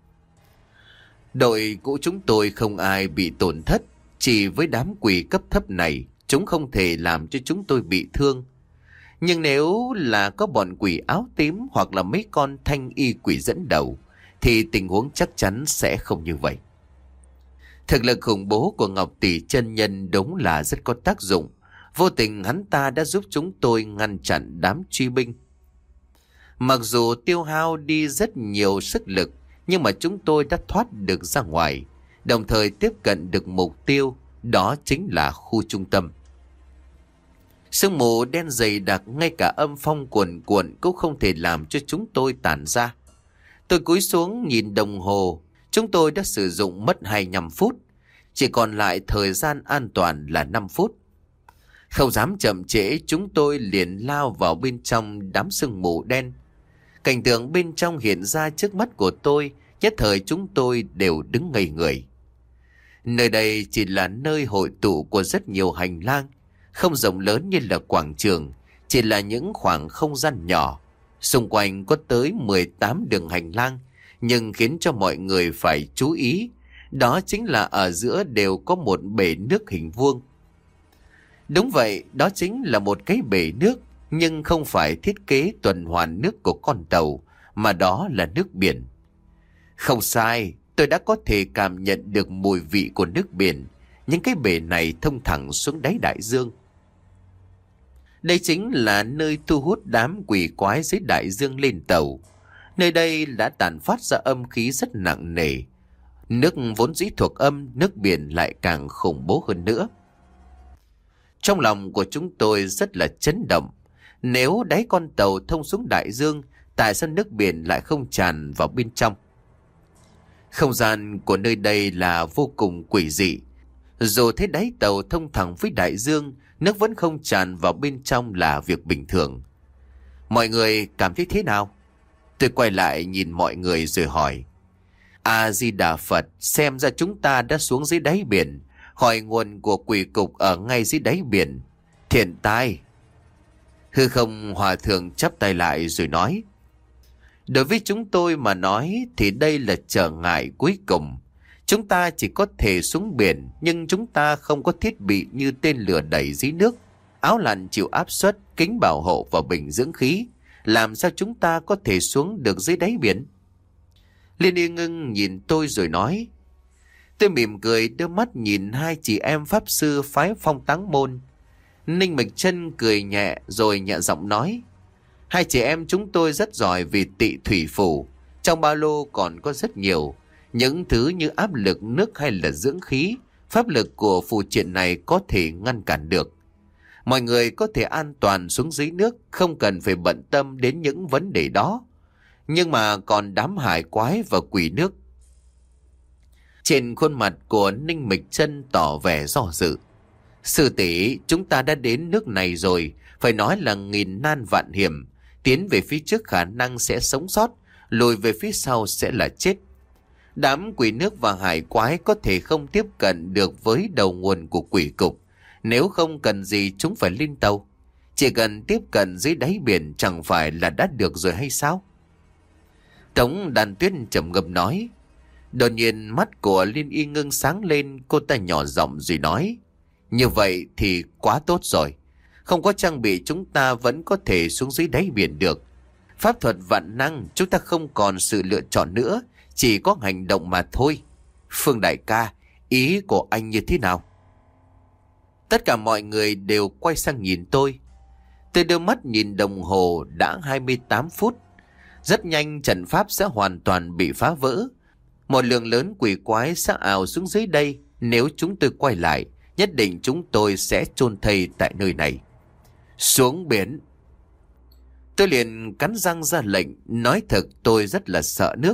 Speaker 1: Đội của chúng tôi không ai bị tổn thất. Chỉ với đám quỷ cấp thấp này, chúng không thể làm cho chúng tôi bị thương. Nhưng nếu là có bọn quỷ áo tím hoặc là mấy con thanh y quỷ dẫn đầu, thì tình huống chắc chắn sẽ không như vậy. Thực lực khủng bố của Ngọc Tỷ chân nhân đúng là rất có tác dụng. Vô tình hắn ta đã giúp chúng tôi ngăn chặn đám truy binh. Mặc dù tiêu hao đi rất nhiều sức lực, nhưng mà chúng tôi đã thoát được ra ngoài, đồng thời tiếp cận được mục tiêu, đó chính là khu trung tâm. Sương mù đen dày đặc, ngay cả âm phong cuồn cuộn cũng không thể làm cho chúng tôi tản ra. Tôi cúi xuống nhìn đồng hồ, chúng tôi đã sử dụng mất hai mươi lăm phút, chỉ còn lại thời gian an toàn là năm phút. Không dám chậm trễ, chúng tôi liền lao vào bên trong đám sương mù đen. Cảnh tượng bên trong hiện ra trước mắt của tôi, nhất thời chúng tôi đều đứng ngây người. Nơi đây chỉ là nơi hội tụ của rất nhiều hành lang, không rộng lớn như là quảng trường, chỉ là những khoảng không gian nhỏ. Xung quanh có tới mười tám đường hành lang, nhưng khiến cho mọi người phải chú ý, đó chính là ở giữa đều có một bể nước hình vuông. Đúng vậy, đó chính là một cái bể nước, nhưng không phải thiết kế tuần hoàn nước của con tàu, mà đó là nước biển. Không sai, tôi đã có thể cảm nhận được mùi vị của nước biển. Những cái bể này thông thẳng xuống đáy đại dương. Đây chính là nơi thu hút đám quỷ quái dưới đại dương lên tàu. Nơi đây đã tản phát ra âm khí rất nặng nề. Nước vốn dĩ thuộc âm, nước biển lại càng khủng bố hơn nữa. Trong lòng của chúng tôi rất là chấn động. Nếu đáy con tàu thông xuống đại dương, tại sao nước biển lại không tràn vào bên trong? Không gian của nơi đây là vô cùng quỷ dị. Dù thế đáy tàu thông thẳng với đại dương, nước vẫn không tràn vào bên trong là việc bình thường. Mọi người cảm thấy thế nào? Tôi quay lại nhìn mọi người rồi hỏi. A-di-đà Phật, xem ra chúng ta đã xuống dưới đáy biển. Hỏi nguồn của quỷ cục ở ngay dưới đáy biển. Thiện tai. Hư Không Hòa Thượng chắp tay lại rồi nói. Đối với chúng tôi mà nói thì đây là trở ngại cuối cùng. Chúng ta chỉ có thể xuống biển, nhưng chúng ta không có thiết bị như tên lửa đẩy dưới nước, áo lặn chịu áp suất, kính bảo hộ và bình dưỡng khí. Làm sao chúng ta có thể xuống được dưới đáy biển? Liên Y Ngưng nhìn tôi rồi nói. Tôi mỉm cười đưa mắt nhìn hai chị em pháp sư phái Phong Táng Môn. Ninh Mịch Chân cười nhẹ rồi nhẹ giọng nói. Hai chị em chúng tôi rất giỏi vì tị thủy phủ. Trong ba lô còn có rất nhiều những thứ như áp lực nước hay là dưỡng khí. Pháp lực của phù triện này có thể ngăn cản được. Mọi người có thể an toàn xuống dưới nước, không cần phải bận tâm đến những vấn đề đó. Nhưng mà còn đám hải quái và quỷ nước. Trên khuôn mặt của Ninh Mịch Chân tỏ vẻ do dự. Sư tỷ, chúng ta đã đến nước này rồi, phải nói là nghìn nan vạn hiểm. Tiến về phía trước khả năng sẽ sống sót, lùi về phía sau sẽ là chết. Đám quỷ nước và hải quái có thể không tiếp cận được với đầu nguồn của quỷ cục. Nếu không cần gì chúng phải lên tàu. Chỉ cần tiếp cận dưới đáy biển chẳng phải là đã được rồi hay sao? Tống Đàn Tuyết trầm ngâm nói. Đột nhiên mắt của Liên Y Ngưng sáng lên, cô ta nhỏ giọng rồi nói. Như vậy thì quá tốt rồi. Không có trang bị chúng ta vẫn có thể xuống dưới đáy biển được. Pháp thuật vạn năng chúng ta không còn sự lựa chọn nữa, chỉ có hành động mà thôi. Phương đại ca, ý của anh như thế nào? Tất cả mọi người đều quay sang nhìn tôi. Tôi đưa mắt nhìn đồng hồ đã hai mươi tám phút. Rất nhanh trận pháp sẽ hoàn toàn bị phá vỡ. Một lượng lớn quỷ quái sẽ ào xuống dưới đây. Nếu chúng tôi quay lại, nhất định chúng tôi sẽ chôn thây tại nơi này. Xuống biển. Tôi liền cắn răng ra lệnh. Nói thật, tôi rất là sợ nước.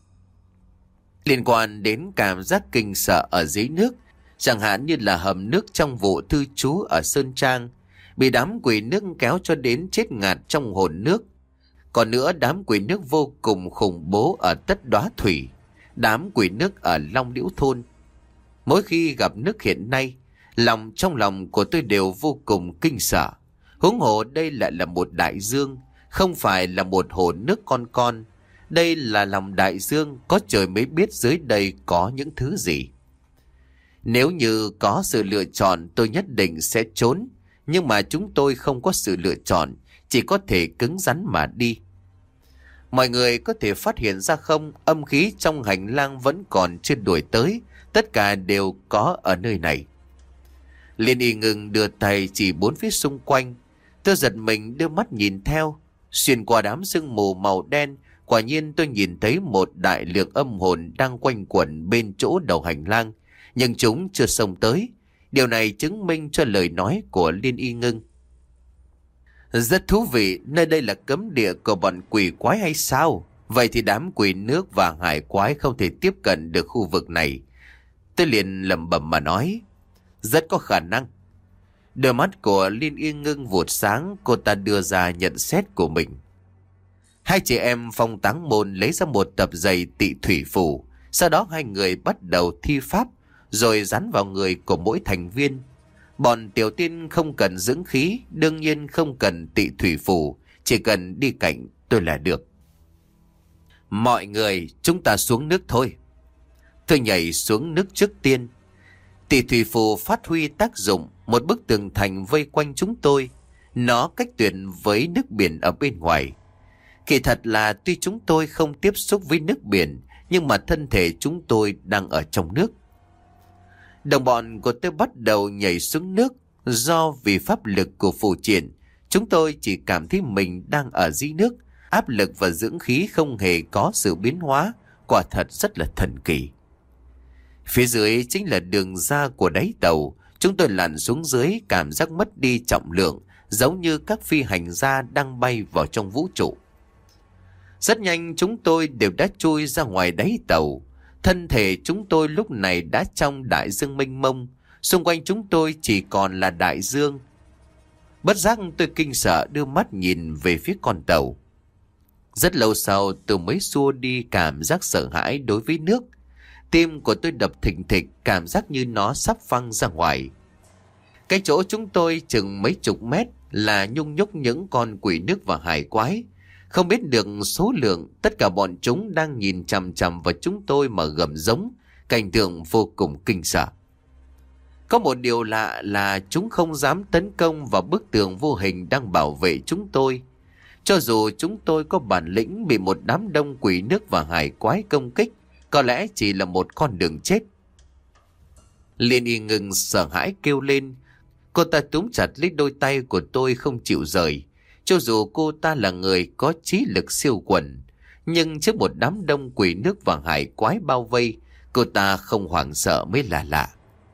Speaker 1: Liên quan đến cảm giác kinh sợ ở dưới nước, chẳng hạn như là hầm nước trong vụ thư trú ở Sơn Trang, bị đám quỷ nước kéo cho đến chết ngạt trong hồn nước. Còn nữa, đám quỷ nước vô cùng khủng bố ở Tất Đóa Thủy, đám quỷ nước ở Long Liễu Thôn. Mỗi khi gặp nước hiện nay, lòng trong lòng của tôi đều vô cùng kinh sợ. Huống hồ đây lại là một đại dương, không phải là một hồ nước con con. Đây là lòng đại dương, có trời mới biết dưới đây có những thứ gì. Nếu như có sự lựa chọn, tôi nhất định sẽ trốn. Nhưng mà chúng tôi không có sự lựa chọn, chỉ có thể cứng rắn mà đi. Mọi người có thể phát hiện ra không, âm khí trong hành lang vẫn còn chưa đuổi tới. Tất cả đều có ở nơi này. Liên Y ngừng đưa tay chỉ bốn phía xung quanh. Tôi giật mình đưa mắt nhìn theo. Xuyên qua đám sương mù màu đen, quả nhiên tôi nhìn thấy một đại lượng âm hồn đang quanh quẩn bên chỗ đầu hành lang. Nhưng chúng chưa xông tới. Điều này chứng minh cho lời nói của Liên Y ngưng. Rất thú vị, nơi đây là cấm địa của bọn quỷ quái hay sao? Vậy thì đám quỷ nước và hải quái không thể tiếp cận được khu vực này. Tôi liền lẩm bẩm mà nói. Rất có khả năng. Đôi mắt của Liên Y ngưng vụt sáng, cô ta đưa ra nhận xét của mình. Hai chị em Phong Táng Môn lấy ra một tập giày tị thủy phù. Sau đó hai người bắt đầu thi pháp, rồi dán vào người của mỗi thành viên. Bọn tiểu tiên không cần dưỡng khí, đương nhiên không cần tị thủy phù, chỉ cần đi cạnh tôi là được. Mọi người, chúng ta xuống nước thôi. Tôi nhảy xuống nước trước tiên. Tị thủy phù phát huy tác dụng, một bức tường thành vây quanh chúng tôi. Nó cách tuyệt với nước biển ở bên ngoài. Kỳ thật là tuy chúng tôi không tiếp xúc với nước biển, nhưng mà thân thể chúng tôi đang ở trong nước. Đồng bọn của tôi bắt đầu nhảy xuống nước. Do vì pháp lực của phù triển, chúng tôi chỉ cảm thấy mình đang ở dưới nước. Áp lực và dưỡng khí không hề có sự biến hóa. Quả thật rất là thần kỳ. Phía dưới chính là đường ra của đáy tàu. Chúng tôi lặn xuống dưới, cảm giác mất đi trọng lượng, giống như các phi hành gia đang bay vào trong vũ trụ. Rất nhanh chúng tôi đều đã chui ra ngoài đáy tàu. Thân thể chúng tôi lúc này đã trong đại dương mênh mông. Xung quanh chúng tôi chỉ còn là đại dương. Bất giác tôi kinh sợ đưa mắt nhìn về phía con tàu. Rất lâu sau tôi mới xua đi cảm giác sợ hãi đối với nước. Tim của tôi đập thình thịch, cảm giác như nó sắp văng ra ngoài. Cái chỗ chúng tôi chừng mấy chục mét là nhung nhúc những con quỷ nước và hải quái. Không biết được số lượng, tất cả bọn chúng đang nhìn chằm chằm vào chúng tôi mà gầm giống, cảnh tượng vô cùng kinh sợ. Có một điều lạ là chúng không dám tấn công vào bức tường vô hình đang bảo vệ chúng tôi. Cho dù chúng tôi có bản lĩnh bị một đám đông quỷ nước và hải quái công kích, có lẽ chỉ là một con đường chết. Liên Y ngừng sợ hãi kêu lên. Cô ta túm chặt lấy đôi tay của tôi không chịu rời. Cho dù cô ta là người có trí lực siêu quần, nhưng trước một đám đông quỷ nước và hải quái bao vây, cô ta không hoảng sợ mới là lạ.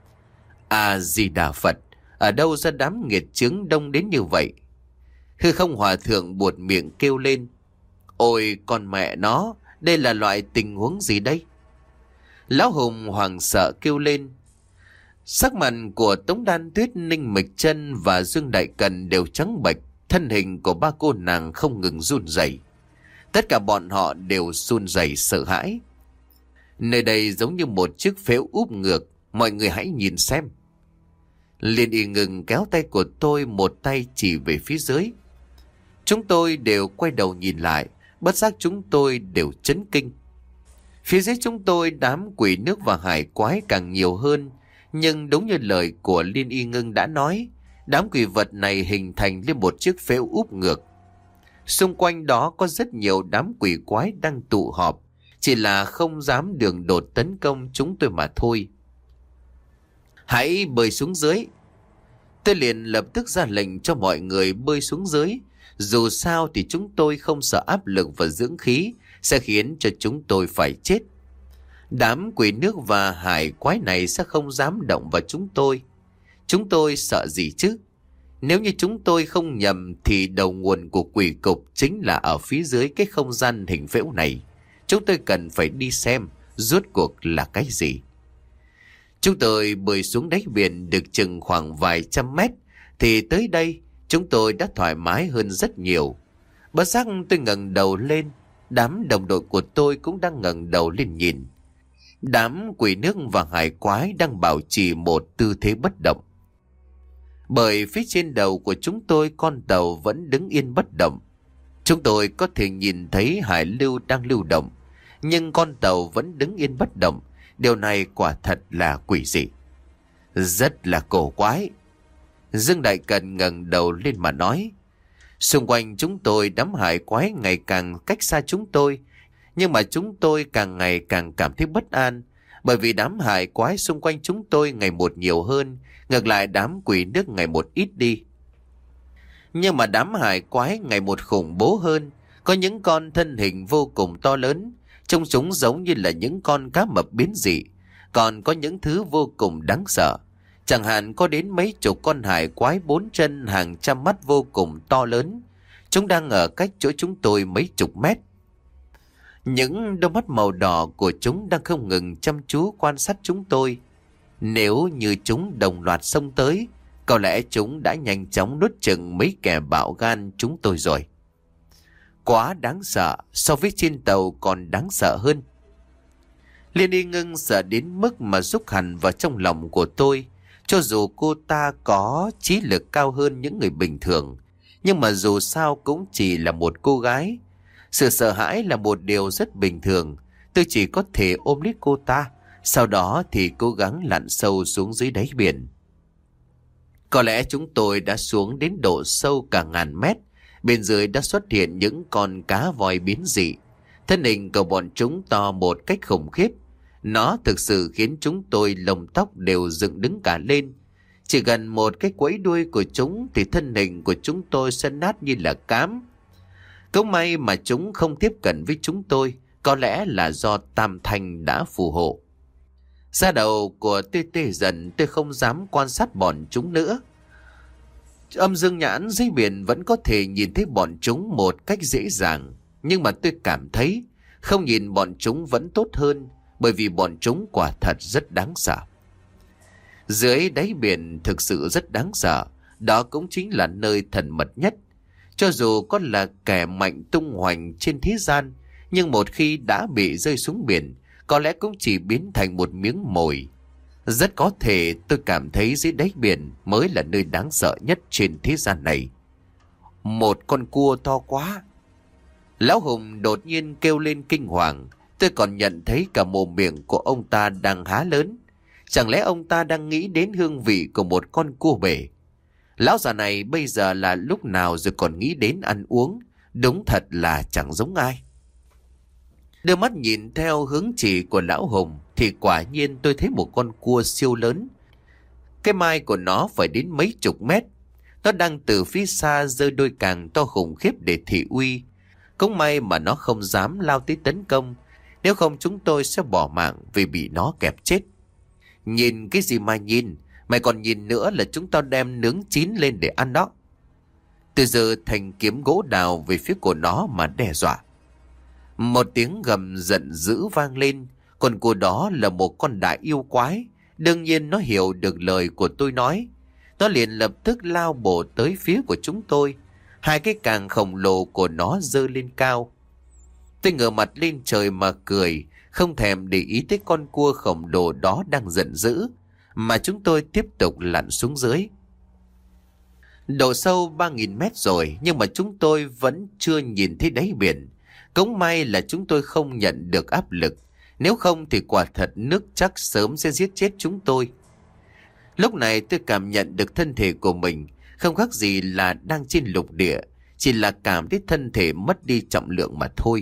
Speaker 1: A-di-đà Phật, ở đâu ra đám nghiệt chướng đông đến như vậy? Hư Không Hòa Thượng buột miệng kêu lên. Ôi con mẹ nó, đây là loại tình huống gì đây? Lão Hùng hoảng sợ kêu lên. Sắc mặt của Tống Đan Tuyết, Ninh Mịch Chân và Dương Đại Cần đều trắng bệch. Thân hình của ba cô nàng không ngừng run rẩy. Tất cả bọn họ đều run rẩy sợ hãi. Nơi đây giống như một chiếc phễu úp ngược. Mọi người hãy nhìn xem. Liên Y ngừng kéo tay của tôi, một tay chỉ về phía dưới. Chúng tôi đều quay đầu nhìn lại. Bất giác chúng tôi đều chấn kinh. Phía dưới chúng tôi đám quỷ nước và hải quái càng nhiều hơn. Nhưng đúng như lời của Liên Y ngưng đã nói, đám quỷ vật này hình thành lên một chiếc phễu úp ngược. Xung quanh đó có rất nhiều đám quỷ quái đang tụ họp, chỉ là không dám đường đột tấn công chúng tôi mà thôi. Hãy bơi xuống dưới. Tôi liền lập tức ra lệnh cho mọi người bơi xuống dưới. Dù sao thì chúng tôi không sợ áp lực và dưỡng khí sẽ khiến cho chúng tôi phải chết. Đám quỷ nước và hải quái này sẽ không dám động vào chúng tôi. Chúng tôi sợ gì chứ? Nếu như chúng tôi không nhầm thì đầu nguồn của quỷ cục chính là ở phía dưới cái không gian hình phễu này. Chúng tôi cần phải đi xem rốt cuộc là cái gì. Chúng tôi bơi xuống đáy biển được chừng khoảng vài trăm mét thì tới đây chúng tôi đã thoải mái hơn rất nhiều. Bất giác tôi ngẩng đầu lên, đám đồng đội của tôi cũng đang ngẩng đầu lên nhìn. Đám quỷ nước và hải quái đang bảo trì một tư thế bất động. Bởi phía trên đầu của chúng tôi con tàu vẫn đứng yên bất động. Chúng tôi có thể nhìn thấy hải lưu đang lưu động, nhưng con tàu vẫn đứng yên bất động. Điều này quả thật là quỷ dị, rất là cổ quái. Dương Đại Cần ngẩng đầu lên mà nói. Xung quanh chúng tôi đám hải quái ngày càng cách xa chúng tôi, nhưng mà chúng tôi càng ngày càng cảm thấy bất an, bởi vì đám hải quái xung quanh chúng tôi ngày một nhiều hơn, ngược lại đám quỷ nước ngày một ít đi. Nhưng mà đám hải quái ngày một khủng bố hơn, có những con thân hình vô cùng to lớn, trông chúng giống như là những con cá mập biến dị, còn có những thứ vô cùng đáng sợ. Chẳng hạn có đến mấy chục con hải quái bốn chân hàng trăm mắt vô cùng to lớn. Chúng đang ở cách chỗ chúng tôi mấy chục mét. Những đôi mắt màu đỏ của chúng đang không ngừng chăm chú quan sát chúng tôi. Nếu như chúng đồng loạt xông tới, có lẽ chúng đã nhanh chóng nuốt chửng mấy kẻ bạo gan chúng tôi rồi. Quá đáng sợ, so với trên tàu còn đáng sợ hơn. Liên Y Ngưng sợ đến mức mà rúc hẳn vào trong lòng của tôi. Cho dù cô ta có trí lực cao hơn những người bình thường, nhưng mà dù sao cũng chỉ là một cô gái. Sự sợ hãi là một điều rất bình thường. Tôi chỉ có thể ôm lấy cô ta, sau đó thì cố gắng lặn sâu xuống dưới đáy biển. Có lẽ chúng tôi đã xuống đến độ sâu cả ngàn mét. Bên dưới đã xuất hiện những con cá voi biến dị. Thân hình của bọn chúng to một cách khủng khiếp. Nó thực sự khiến chúng tôi lông tóc đều dựng đứng cả lên. Chỉ gần một cái quẫy đuôi của chúng thì thân hình của chúng tôi sẽ nát như là cám. Cũng may mà chúng không tiếp cận với chúng tôi, có lẽ là do Tam Thanh đã phù hộ. Da đầu của tôi tê dần, tôi không dám quan sát bọn chúng nữa. Âm dương nhãn dưới biển vẫn có thể nhìn thấy bọn chúng một cách dễ dàng, nhưng mà tôi cảm thấy không nhìn bọn chúng vẫn tốt hơn, bởi vì bọn chúng quả thật rất đáng sợ. Dưới đáy biển thực sự rất đáng sợ, đó cũng chính là nơi thần mật nhất. Cho dù có là kẻ mạnh tung hoành trên thế gian, nhưng một khi đã bị rơi xuống biển, có lẽ cũng chỉ biến thành một miếng mồi. Rất có thể tôi cảm thấy dưới đáy biển mới là nơi đáng sợ nhất trên thế gian này. Một con cua to quá. Lão Hùng đột nhiên kêu lên kinh hoàng. Tôi còn nhận thấy cả mồm miệng của ông ta đang há lớn. Chẳng lẽ ông ta đang nghĩ đến hương vị của một con cua bể? Lão già này bây giờ là lúc nào rồi còn nghĩ đến ăn uống, đúng thật là chẳng giống ai. Đưa mắt nhìn theo hướng chỉ của lão Hùng thì quả nhiên tôi thấy một con cua siêu lớn. Cái mai của nó phải đến mấy chục mét. Nó đang từ phía xa giơ đôi càng to khủng khiếp để thị uy. Cũng may mà nó không dám lao tới tấn công, nếu không chúng tôi sẽ bỏ mạng vì bị nó kẹp chết. Nhìn cái gì mà nhìn, mày còn nhìn nữa là chúng tao đem nướng chín lên để ăn đó. Từ giờ thành kiếm gỗ đào về phía của nó mà đe dọa. Một tiếng gầm giận dữ vang lên. Con cua đó là một con đại yêu quái. Đương nhiên nó hiểu được lời của tôi nói. Nó liền lập tức lao bổ tới phía của chúng tôi. Hai cái càng khổng lồ của nó giơ lên cao. Tôi ngửa mặt lên trời mà cười, không thèm để ý tới con cua khổng lồ đó đang giận dữ, mà chúng tôi tiếp tục lặn xuống dưới. Độ sâu ba nghìn mét rồi, nhưng mà chúng tôi vẫn chưa nhìn thấy đáy biển. Cũng may là chúng tôi không nhận được áp lực, nếu không thì quả thật nước chắc sớm sẽ giết chết chúng tôi. Lúc này tôi cảm nhận được thân thể của mình không khác gì là đang trên lục địa, chỉ là cảm thấy thân thể mất đi trọng lượng mà thôi.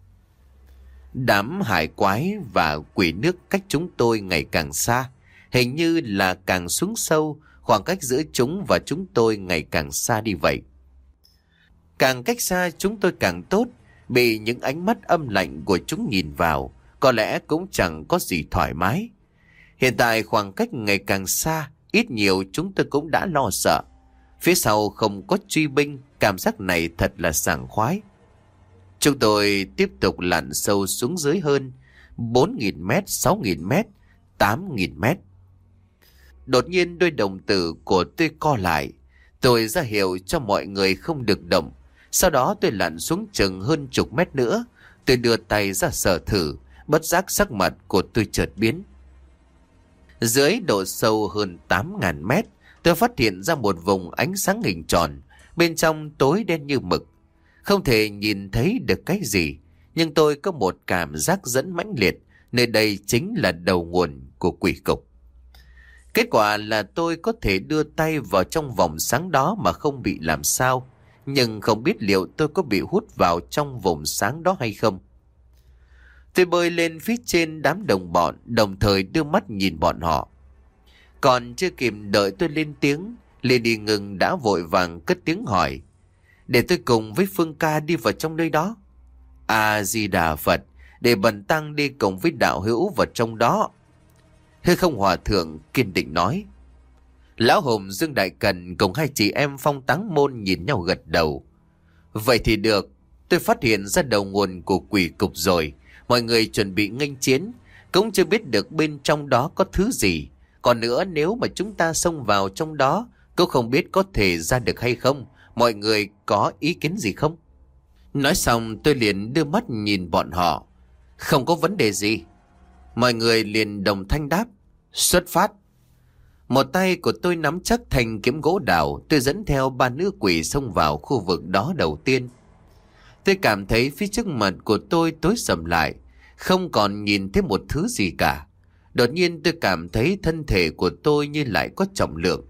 Speaker 1: Đám hải quái và quỷ nước cách chúng tôi ngày càng xa, hình như là càng xuống sâu, khoảng cách giữa chúng và chúng tôi ngày càng xa đi vậy. Càng cách xa chúng tôi càng tốt, bị những ánh mắt âm lạnh của chúng nhìn vào, có lẽ cũng chẳng có gì thoải mái. Hiện tại khoảng cách ngày càng xa, ít nhiều chúng tôi cũng đã lo sợ. Phía sau không có truy binh, cảm giác này thật là sảng khoái. Chúng tôi tiếp tục lặn sâu xuống dưới hơn bốn nghìn mét, sáu nghìn mét, tám nghìn mét. Đột nhiên đôi đồng tử của tôi co lại. Tôi ra hiệu cho mọi người không được động. Sau đó tôi lặn xuống chừng hơn chục mét nữa. Tôi đưa tay ra sờ thử, bất giác sắc mặt của tôi chợt biến. Dưới độ sâu hơn tám nghìn mét, tôi phát hiện ra một vùng ánh sáng hình tròn, bên trong tối đen như mực. Không thể nhìn thấy được cái gì, nhưng tôi có một cảm giác dẫn mãnh liệt, nơi đây chính là đầu nguồn của quỷ cục. Kết quả là tôi có thể đưa tay vào trong vòng sáng đó mà không bị làm sao, nhưng không biết liệu tôi có bị hút vào trong vùng sáng đó hay không. Tôi bơi lên phía trên đám đồng bọn, đồng thời đưa mắt nhìn bọn họ. Còn chưa kịp đợi tôi lên tiếng, Lady Ngừng đã vội vàng cất tiếng hỏi: "Để tôi cùng với Phương ca đi vào trong nơi đó." A-di-đà Phật, để bần tăng đi cùng với đạo hữu vào trong đó. Hư Không Hòa Thượng kiên định nói. Lão Hùng, Dương Đại Cần cùng hai chị em Phong Táng Môn nhìn nhau gật đầu. Vậy thì được, tôi phát hiện ra đầu nguồn của quỷ cục rồi. Mọi người chuẩn bị nghênh chiến, cũng chưa biết được bên trong đó có thứ gì. Còn nữa, nếu mà chúng ta xông vào trong đó, cũng không biết có thể ra được hay không. Mọi người có ý kiến gì không? Nói xong tôi liền đưa mắt nhìn bọn họ. Không có vấn đề gì. Mọi người liền đồng thanh đáp: Xuất phát. Một tay của tôi nắm chắc thanh kiếm gỗ đào, tôi dẫn theo ba nữ quỷ xông vào khu vực đó đầu tiên. Tôi cảm thấy phía trước mặt của tôi tối sầm lại, không còn nhìn thấy một thứ gì cả. Đột nhiên tôi cảm thấy thân thể của tôi như lại có trọng lượng.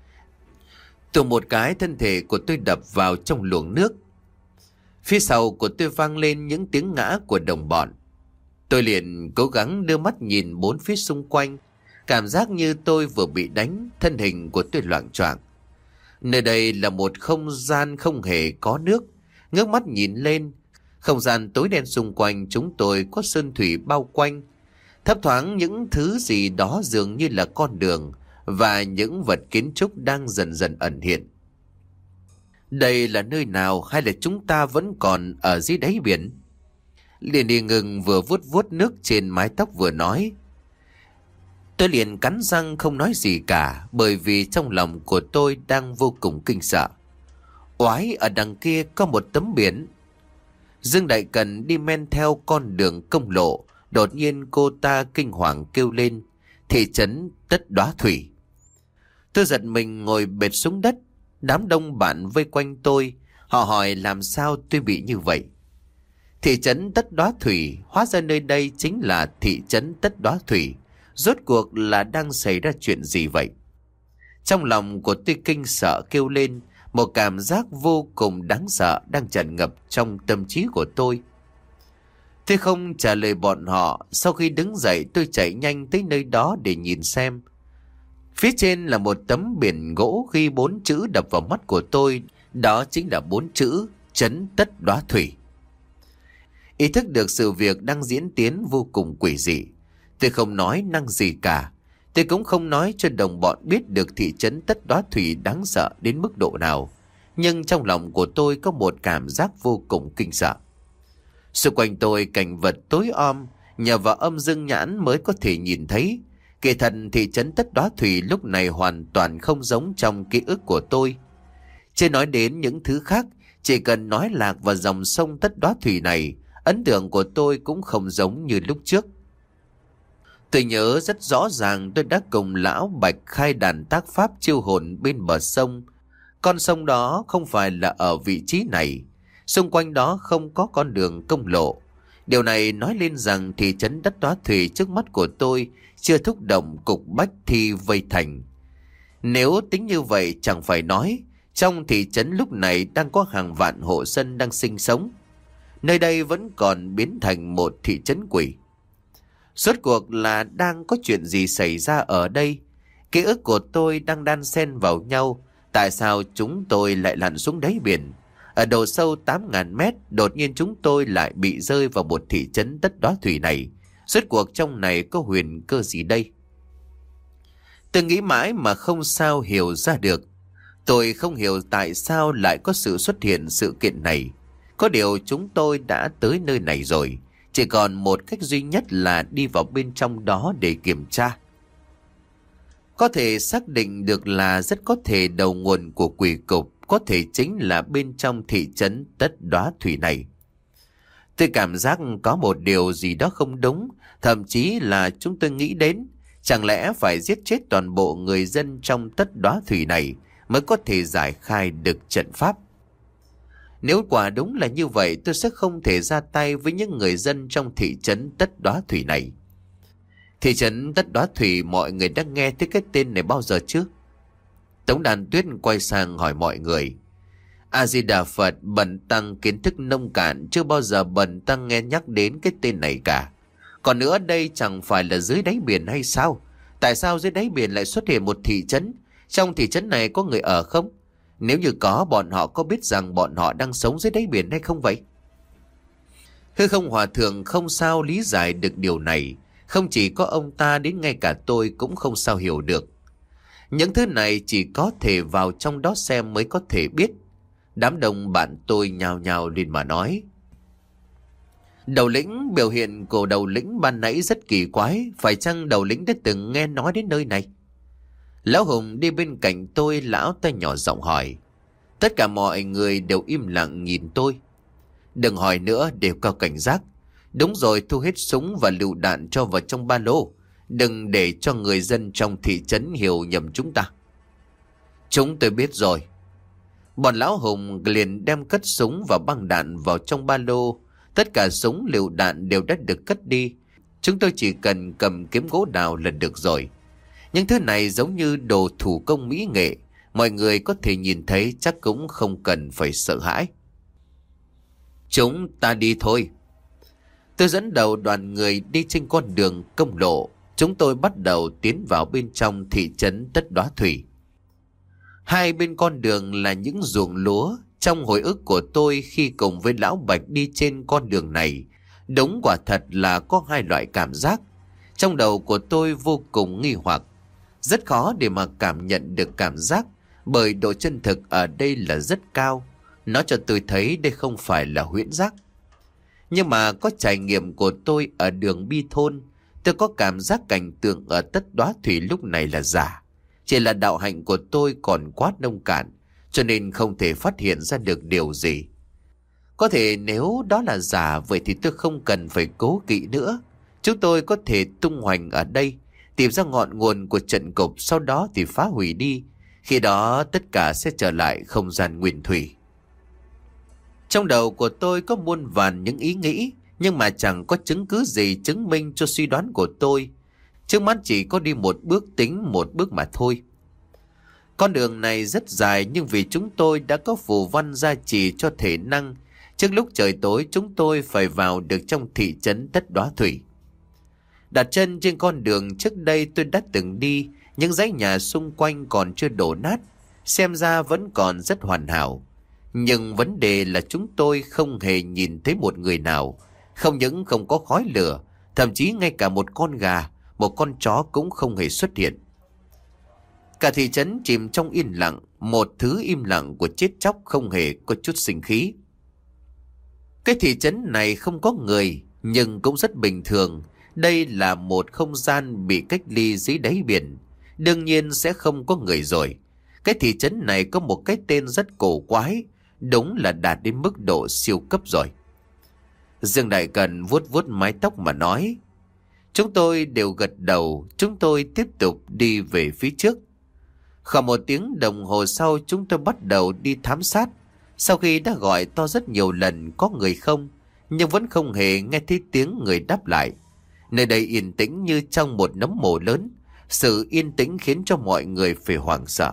Speaker 1: Từ một cái, thân thể của tôi đập vào trong luồng nước. Phía sau của tôi vang lên những tiếng ngã của đồng bọn. Tôi liền cố gắng đưa mắt nhìn bốn phía xung quanh, cảm giác như tôi vừa bị đánh, thân hình của tôi loạng choạng. Nơi đây là một không gian không hề có nước. Ngước mắt nhìn lên, không gian tối đen xung quanh chúng tôi có sơn thủy bao quanh. Thấp thoáng những thứ gì đó dường như là con đường và những vật kiến trúc đang dần dần ẩn hiện. Đây là nơi nào, hay là chúng ta vẫn còn ở dưới đáy biển? Liền đi ngừng vừa vuốt vuốt nước trên mái tóc vừa nói. Tôi liền cắn răng không nói gì cả, bởi vì trong lòng của tôi đang vô cùng kinh sợ. Oái, ở đằng kia có một tấm biển. Dương Đại Cần đi men theo con đường công lộ. Đột nhiên cô ta kinh hoàng kêu lên: Thị trấn Tất Đóa Thủy. Tôi giật mình ngồi bệt xuống đất. Đám đông bạn vây quanh tôi. Họ hỏi làm sao tôi bị như vậy. Thị trấn Tất Đóa Thủy, hóa ra nơi đây chính là thị trấn Tất Đóa Thủy. Rốt cuộc là đang xảy ra chuyện gì vậy? Trong lòng của tôi kinh sợ kêu lên. Một cảm giác vô cùng đáng sợ đang tràn ngập trong tâm trí của tôi. Tôi không trả lời bọn họ. Sau khi đứng dậy tôi chạy nhanh tới nơi đó để nhìn xem. Phía trên là một tấm biển gỗ ghi bốn chữ đập vào mắt của tôi. Đó chính là bốn chữ Trấn Tất Đóa Thủy. Ý thức được sự việc đang diễn tiến vô cùng quỷ dị. Tôi không nói năng gì cả. Tôi cũng không nói cho đồng bọn biết được thị trấn Tất Đóa Thủy đáng sợ đến mức độ nào. Nhưng trong lòng của tôi có một cảm giác vô cùng kinh sợ. Xung quanh tôi cảnh vật tối om, nhờ vào âm dương nhãn mới có thể nhìn thấy. Kỳ thật thị trấn Tất Đóa Thủy lúc này hoàn toàn không giống trong ký ức của tôi. Chưa nói đến những thứ khác, chỉ cần nói lạc vào dòng sông Tất Đóa Thủy này, ấn tượng của tôi cũng không giống như lúc trước. Tôi nhớ rất rõ ràng tôi đã cùng lão Bạch khai đàn tác pháp chiêu hồn bên bờ sông. Con sông đó không phải là ở vị trí này. Xung quanh đó không có con đường công lộ. Điều này nói lên rằng thị trấn Tất Đóa Thủy trước mắt của tôi chưa thúc động cục bách thi vây thành. Nếu tính như vậy chẳng phải nói, trong thị trấn lúc này đang có hàng vạn hộ dân đang sinh sống. Nơi đây vẫn còn biến thành một thị trấn quỷ. Rốt cuộc là đang có chuyện gì xảy ra ở đây? Ký ức của tôi đang đan xen vào nhau. Tại sao chúng tôi lại lặn xuống đáy biển? Ở độ sâu tám nghìn mét, đột nhiên chúng tôi lại bị rơi vào một thị trấn Tất Đóa Thủy này. Rốt cuộc trong này có huyền cơ gì đây? Tôi nghĩ mãi mà không sao hiểu ra được. Tôi không hiểu tại sao lại có sự xuất hiện sự kiện này. Có điều chúng tôi đã tới nơi này rồi. Chỉ còn một cách duy nhất là đi vào bên trong đó để kiểm tra. Có thể xác định được là rất có thể đầu nguồn của quỷ cục có thể chính là bên trong thị trấn Tất Đóa Thủy này. Tôi cảm giác có một điều gì đó không đúng, thậm chí là chúng tôi nghĩ đến, chẳng lẽ phải giết chết toàn bộ người dân trong Tất Đóa Thủy này mới có thể giải khai được trận pháp. Nếu quả đúng là như vậy, tôi sẽ không thể ra tay với những người dân trong thị trấn Tất Đóa Thủy này. Thị trấn Tất Đóa Thủy, mọi người đã nghe tới cái tên này bao giờ chưa? Tống Đàn Tuyết quay sang hỏi mọi người. A-di-đà Phật, bần tăng kiến thức nông cạn, chưa bao giờ bần tăng nghe nhắc đến cái tên này cả. Còn nữa, đây chẳng phải là dưới đáy biển hay sao? Tại sao dưới đáy biển lại xuất hiện một thị trấn? Trong thị trấn này có người ở không? Nếu như có, bọn họ có biết rằng bọn họ đang sống dưới đáy biển hay không vậy? Hư Không Hòa Thượng không sao lý giải được điều này. Không chỉ có ông ta, đến ngay cả tôi cũng không sao hiểu được. Những thứ này chỉ có thể vào trong đó xem mới có thể biết. Đám đông bạn tôi nhào nhào lên mà nói. Đầu lĩnh, biểu hiện của đầu lĩnh ban nãy rất kỳ quái. Phải chăng đầu lĩnh đã từng nghe nói đến nơi này? Lão Hùng đi bên cạnh tôi, lão ta nhỏ giọng hỏi. Tất cả mọi người đều im lặng nhìn tôi. Đừng hỏi nữa, đều cao cảnh giác. Đúng rồi, thu hết súng và lựu đạn cho vào trong ba lô. Đừng để cho người dân trong thị trấn hiểu nhầm chúng ta. Chúng tôi biết rồi. Bọn lão Hùng liền đem cất súng và băng đạn vào trong ba lô. Tất cả súng lựu đạn đều đã được cất đi. Chúng tôi chỉ cần cầm kiếm gỗ đào là được rồi. Những thứ này giống như đồ thủ công mỹ nghệ. Mọi người có thể nhìn thấy chắc cũng không cần phải sợ hãi. Chúng ta đi thôi. Tôi dẫn đầu đoàn người đi trên con đường công lộ. Chúng tôi bắt đầu tiến vào bên trong thị trấn Tất Đóa Thủy. Hai bên con đường là những ruộng lúa. Trong hồi ức của tôi khi cùng với Lão Bạch đi trên con đường này, đúng quả thật là có hai loại cảm giác. Trong đầu của tôi vô cùng nghi hoặc. Rất khó để mà cảm nhận được cảm giác, bởi độ chân thực ở đây là rất cao. Nó cho tôi thấy đây không phải là huyễn giác. Nhưng mà có trải nghiệm của tôi ở đường Bi Thôn, tôi có cảm giác cảnh tượng ở Tất Đóa Thủy lúc này là giả. Chỉ là đạo hạnh của tôi còn quá nông cạn, cho nên không thể phát hiện ra được điều gì. Có thể nếu đó là giả, vậy thì tôi không cần phải cố kỵ nữa. Chúng tôi có thể tung hoành ở đây, tìm ra ngọn nguồn của trận cục, sau đó thì phá hủy đi. Khi đó tất cả sẽ trở lại không gian nguyên thủy. Trong đầu của tôi có muôn vàn những ý nghĩ, nhưng mà chẳng có chứng cứ gì chứng minh cho suy đoán của tôi. Trước mắt chỉ có đi một bước tính một bước mà thôi. Con đường này rất dài, nhưng vì chúng tôi đã có phù văn gia trì cho thể năng, trước lúc trời tối chúng tôi phải vào được trong thị trấn Tất Đóa Thủy. Đặt chân trên con đường trước đây tôi đã từng đi, những dãy nhà xung quanh còn chưa đổ nát, xem ra vẫn còn rất hoàn hảo. Nhưng vấn đề là chúng tôi không hề nhìn thấy một người nào. Không những không có khói lửa, thậm chí ngay cả một con gà, một con chó cũng không hề xuất hiện. Cả thị trấn chìm trong yên lặng, một thứ im lặng của chết chóc, không hề có chút sinh khí. Cái thị trấn này không có người, nhưng cũng rất bình thường. Đây là một không gian bị cách ly dưới đáy biển, đương nhiên sẽ không có người rồi. Cái thị trấn này có một cái tên rất cổ quái, đúng là đạt đến mức độ siêu cấp rồi. Dương Đại Cần vuốt vuốt mái tóc mà nói. Chúng tôi đều gật đầu, chúng tôi tiếp tục đi về phía trước. Khoảng một tiếng đồng hồ sau, chúng tôi bắt đầu đi thám sát. Sau khi đã gọi to rất nhiều lần có người không, nhưng vẫn không hề nghe thấy tiếng người đáp lại. Nơi đây yên tĩnh như trong một nấm mồ lớn. Sự yên tĩnh khiến cho mọi người phải hoảng sợ.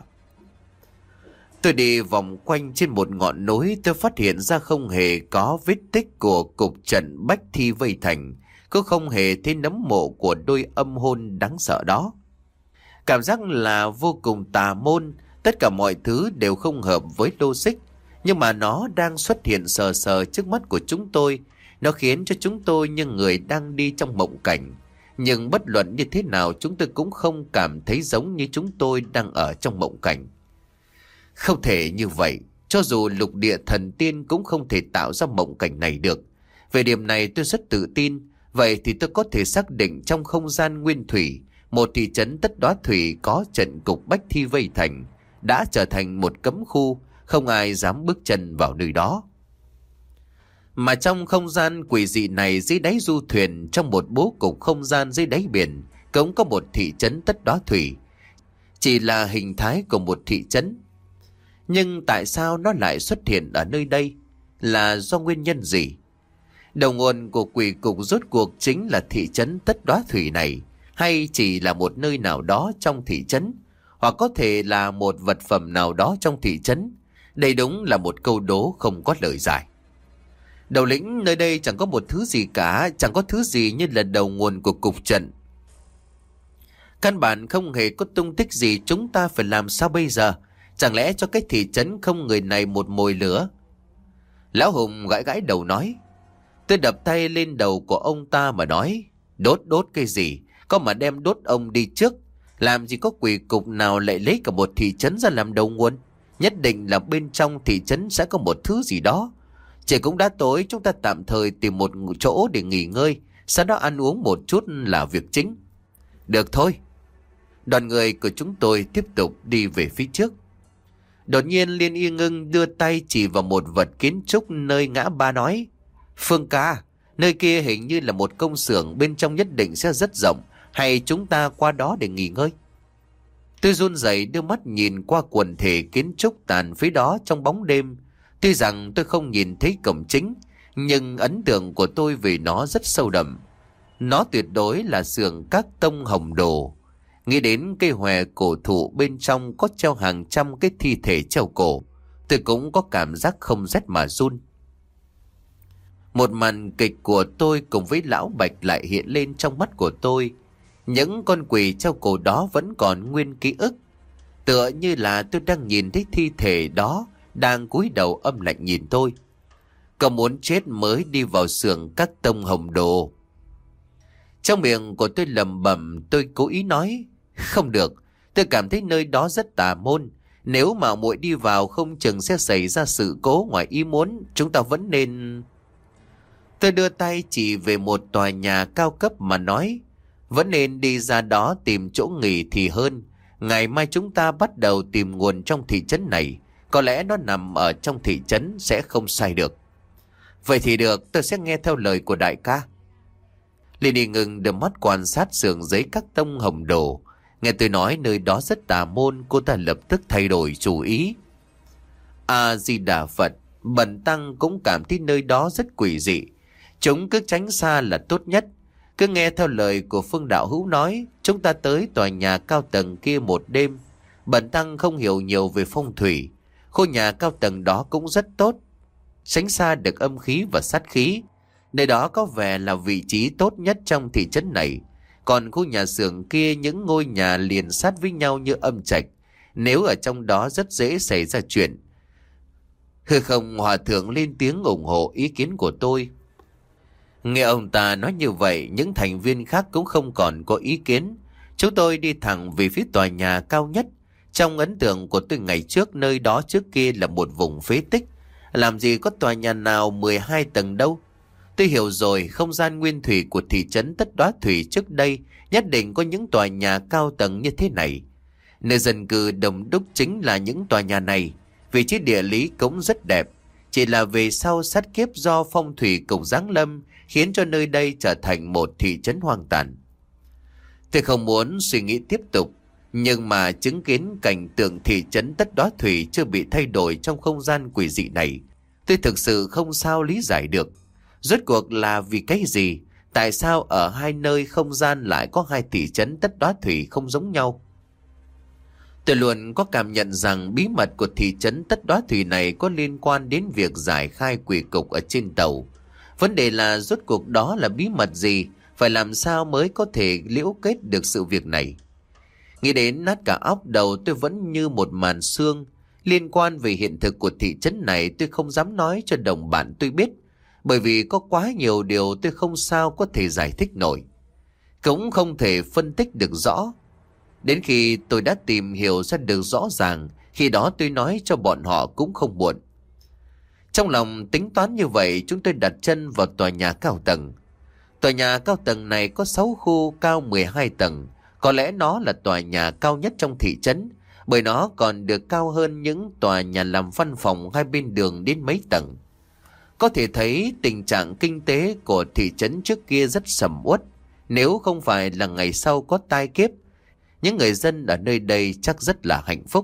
Speaker 1: Tôi đi vòng quanh trên một ngọn núi, tôi phát hiện ra không hề có vết tích của cục trận bách thi vây thành, cũng không hề thấy nấm mộ của đôi âm hôn đáng sợ đó. Cảm giác là vô cùng tà môn, tất cả mọi thứ đều không hợp với logic. Nhưng mà nó đang xuất hiện sờ sờ trước mắt của chúng tôi. Nó khiến cho chúng tôi như người đang đi trong mộng cảnh. Nhưng bất luận như thế nào chúng tôi cũng không cảm thấy giống như chúng tôi đang ở trong mộng cảnh. Không thể như vậy, cho dù lục địa thần tiên cũng không thể tạo ra mộng cảnh này được. Về điểm này tôi rất tự tin. Vậy thì tôi có thể xác định trong không gian nguyên thủy, một thị trấn Tất Đóa Thủy có trận cục bách thi vây thành, đã trở thành một cấm khu, không ai dám bước chân vào nơi đó. Mà trong không gian quỷ dị này, dưới đáy du thuyền, trong một bố cục không gian dưới đáy biển, cũng có một thị trấn Tất Đóa Thủy. Chỉ là hình thái của một thị trấn. Nhưng tại sao nó lại xuất hiện ở nơi đây? Là do nguyên nhân gì? Đầu nguồn của quỷ cục rốt cuộc chính là thị trấn Tất Đóa Thủy này, hay chỉ là một nơi nào đó trong thị trấn, hoặc có thể là một vật phẩm nào đó trong thị trấn? Đây đúng là một câu đố không có lời giải. Đầu lĩnh, nơi đây chẳng có một thứ gì cả, chẳng có thứ gì như là đầu nguồn của cục trận. Căn bản không hề có tung tích gì, chúng ta phải làm sao bây giờ? Chẳng lẽ cho cái thị trấn không người này một mồi lửa? Lão Hùng gãi gãi đầu nói. Tôi đập tay lên đầu của ông ta mà nói, đốt đốt cái gì, có mà đem đốt ông đi trước. Làm gì có quỷ cục nào lại lấy cả một thị trấn ra làm đầu nguồn. Nhất định là bên trong thị trấn sẽ có một thứ gì đó. Trời cũng đã tối, chúng ta tạm thời tìm một chỗ để nghỉ ngơi, sau đó ăn uống một chút là việc chính. Được thôi. Đoàn người của chúng tôi tiếp tục đi về phía trước. Đột nhiên Liên Y Ngưng đưa tay chỉ vào một vật kiến trúc nơi ngã ba nói, Phương ca, nơi kia hình như là một công xưởng, bên trong nhất định sẽ rất rộng, hay chúng ta qua đó để nghỉ ngơi? Tôi run rẩy đưa mắt nhìn qua quần thể kiến trúc tàn phía đó trong bóng đêm. Tuy rằng tôi không nhìn thấy cổng chính, nhưng ấn tượng của tôi về nó rất sâu đậm. Nó tuyệt đối là xưởng các tông hồng đồ. Nghĩ đến cây hòe cổ thụ bên trong có treo hàng trăm cái thi thể treo cổ, tôi cũng có cảm giác không rét mà run. Một màn kịch của tôi cùng với lão Bạch lại hiện lên trong mắt của tôi. Những con quỷ treo cổ đó vẫn còn nguyên ký ức. Tựa như là tôi đang nhìn thấy thi thể đó đang cúi đầu âm lạnh nhìn tôi. Cậu muốn chết mới đi vào xưởng các tông hồng đồ. Trong miệng của tôi lẩm bẩm, tôi cố ý nói, không được, tôi cảm thấy nơi đó rất tà môn. Nếu mà muội đi vào không chừng sẽ xảy ra sự cố ngoài ý muốn, chúng ta vẫn nên... Tôi đưa tay chỉ về một tòa nhà cao cấp mà nói, vẫn nên đi ra đó tìm chỗ nghỉ thì hơn. Ngày mai chúng ta bắt đầu tìm nguồn trong thị trấn này. Có lẽ nó nằm ở trong thị trấn sẽ không sai được. Vậy thì được, tôi sẽ nghe theo lời của đại ca. Liên Y Ngưng đưa mắt quan sát xưởng giấy các tông hồng đồ. Nghe tôi nói nơi đó rất tà môn, cô ta lập tức thay đổi chủ ý. A-di-đà Phật, bần tăng cũng cảm thấy nơi đó rất quỷ dị. Chúng cứ tránh xa là tốt nhất. Cứ nghe theo lời của Phương đạo hữu nói, chúng ta tới tòa nhà cao tầng kia một đêm. Bần tăng không hiểu nhiều về phong thủy. Khu nhà cao tầng đó cũng rất tốt, tránh xa được âm khí và sát khí. Nơi đó có vẻ là vị trí tốt nhất trong thị trấn này. Còn khu nhà xưởng kia, những ngôi nhà liền sát với nhau như âm trạch. Nếu ở trong đó rất dễ xảy ra chuyện. Hư Không Hòa Thượng lên tiếng ủng hộ ý kiến của tôi. Nghe ông ta nói như vậy, những thành viên khác cũng không còn có ý kiến. Chúng tôi đi thẳng về phía tòa nhà cao nhất. Trong ấn tượng của tôi ngày trước, nơi đó trước kia là một vùng phế tích. Làm gì có tòa nhà nào mười hai tầng đâu. Tôi hiểu rồi, không gian nguyên thủy của thị trấn Tất Đóa Thủy trước đây nhất định có những tòa nhà cao tầng như thế này. Nơi dân cư đông đúc chính là những tòa nhà này. Vị trí địa lý cũng rất đẹp. Chỉ là về sau sát kiếp do phong thủy cục giáng lâm khiến cho nơi đây trở thành một thị trấn hoang tàn. Tôi không muốn suy nghĩ tiếp tục, nhưng mà chứng kiến cảnh tượng thị trấn Tất Đóa Thủy chưa bị thay đổi trong không gian quỷ dị này, tôi thực sự không sao lý giải được. Rốt cuộc là vì cái gì? Tại sao ở hai nơi không gian lại có hai thị trấn Tất Đóa Thủy không giống nhau? Tôi luôn có cảm nhận rằng bí mật của thị trấn Tất Đóa Thủy này có liên quan đến việc giải khai quỷ cục ở trên tàu. Vấn đề là rốt cuộc đó là bí mật gì? Phải làm sao mới có thể liễu kết được sự việc này? Nghĩ đến nát cả óc, đầu tôi vẫn như một màn sương. Liên quan về hiện thực của thị trấn này tôi không dám nói cho đồng bạn tôi biết, bởi vì có quá nhiều điều tôi không sao có thể giải thích nổi, cũng không thể phân tích được rõ. Đến khi tôi đã tìm hiểu ra được rõ ràng, khi đó tôi nói cho bọn họ cũng không muộn. Trong lòng tính toán như vậy, chúng tôi đặt chân vào tòa nhà cao tầng. Tòa nhà cao tầng này có sáu khu cao mười hai tầng. Có lẽ nó là tòa nhà cao nhất trong thị trấn, bởi nó còn được cao hơn những tòa nhà làm văn phòng hai bên đường đến mấy tầng. Có thể thấy tình trạng kinh tế của thị trấn trước kia rất sầm uất. Nếu không phải là ngày sau có tai kiếp, những người dân ở nơi đây chắc rất là hạnh phúc.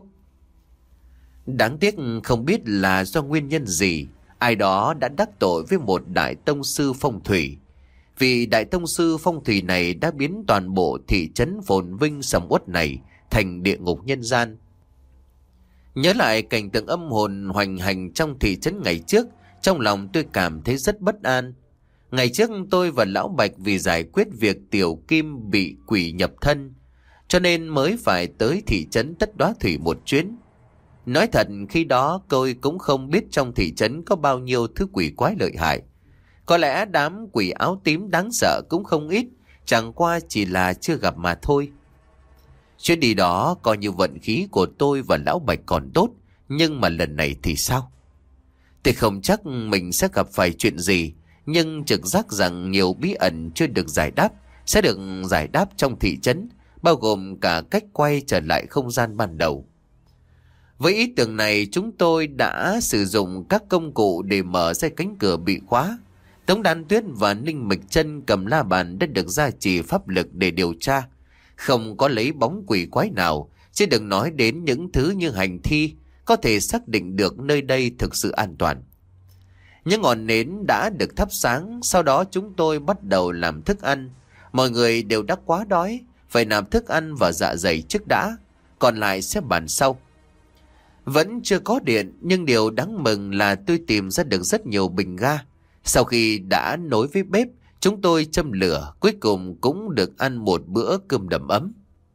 Speaker 1: Đáng tiếc không biết là do nguyên nhân gì, ai đó đã đắc tội với một đại tông sư phong thủy. Vì đại tông sư phong thủy này đã biến toàn bộ thị trấn phồn vinh sầm uất này thành địa ngục nhân gian. Nhớ lại cảnh tượng âm hồn hoành hành trong thị trấn ngày trước, trong lòng tôi cảm thấy rất bất an. Ngày trước tôi và Lão Bạch vì giải quyết việc Tiểu Kim bị quỷ nhập thân, cho nên mới phải tới thị trấn Tất Đóa Thủy một chuyến. Nói thật, khi đó tôi cũng không biết trong thị trấn có bao nhiêu thứ quỷ quái lợi hại. Có lẽ đám quỷ áo tím đáng sợ cũng không ít, chẳng qua chỉ là chưa gặp mà thôi. Chuyến đi đó coi như vận khí của tôi và Lão Bạch còn tốt, nhưng mà lần này thì sao? Tôi không chắc mình sẽ gặp phải chuyện gì, nhưng trực giác rằng nhiều bí ẩn chưa được giải đáp sẽ được giải đáp trong thị trấn, bao gồm cả cách quay trở lại không gian ban đầu. Với ý tưởng này, chúng tôi đã sử dụng các công cụ để mở ra cánh cửa bị khóa. Tống Đan Tuyết và Ninh Mịch Chân cầm la bàn đã được gia trì pháp lực để điều tra. Không có lấy bóng quỷ quái nào, chứ đừng nói đến những thứ như hành thi, có thể xác định được nơi đây thực sự an toàn. Những ngọn nến đã được thắp sáng, sau đó chúng tôi bắt đầu làm thức ăn. Mọi người đều đã quá đói, phải nạp thức ăn vào dạ dày trước đã, còn lại sẽ bàn sau. Vẫn chưa có điện, nhưng điều đáng mừng là tôi tìm ra được rất nhiều bình ga. Sau khi đã nối với bếp, chúng tôi châm lửa, cuối cùng cũng được ăn một bữa cơm đầm ấm.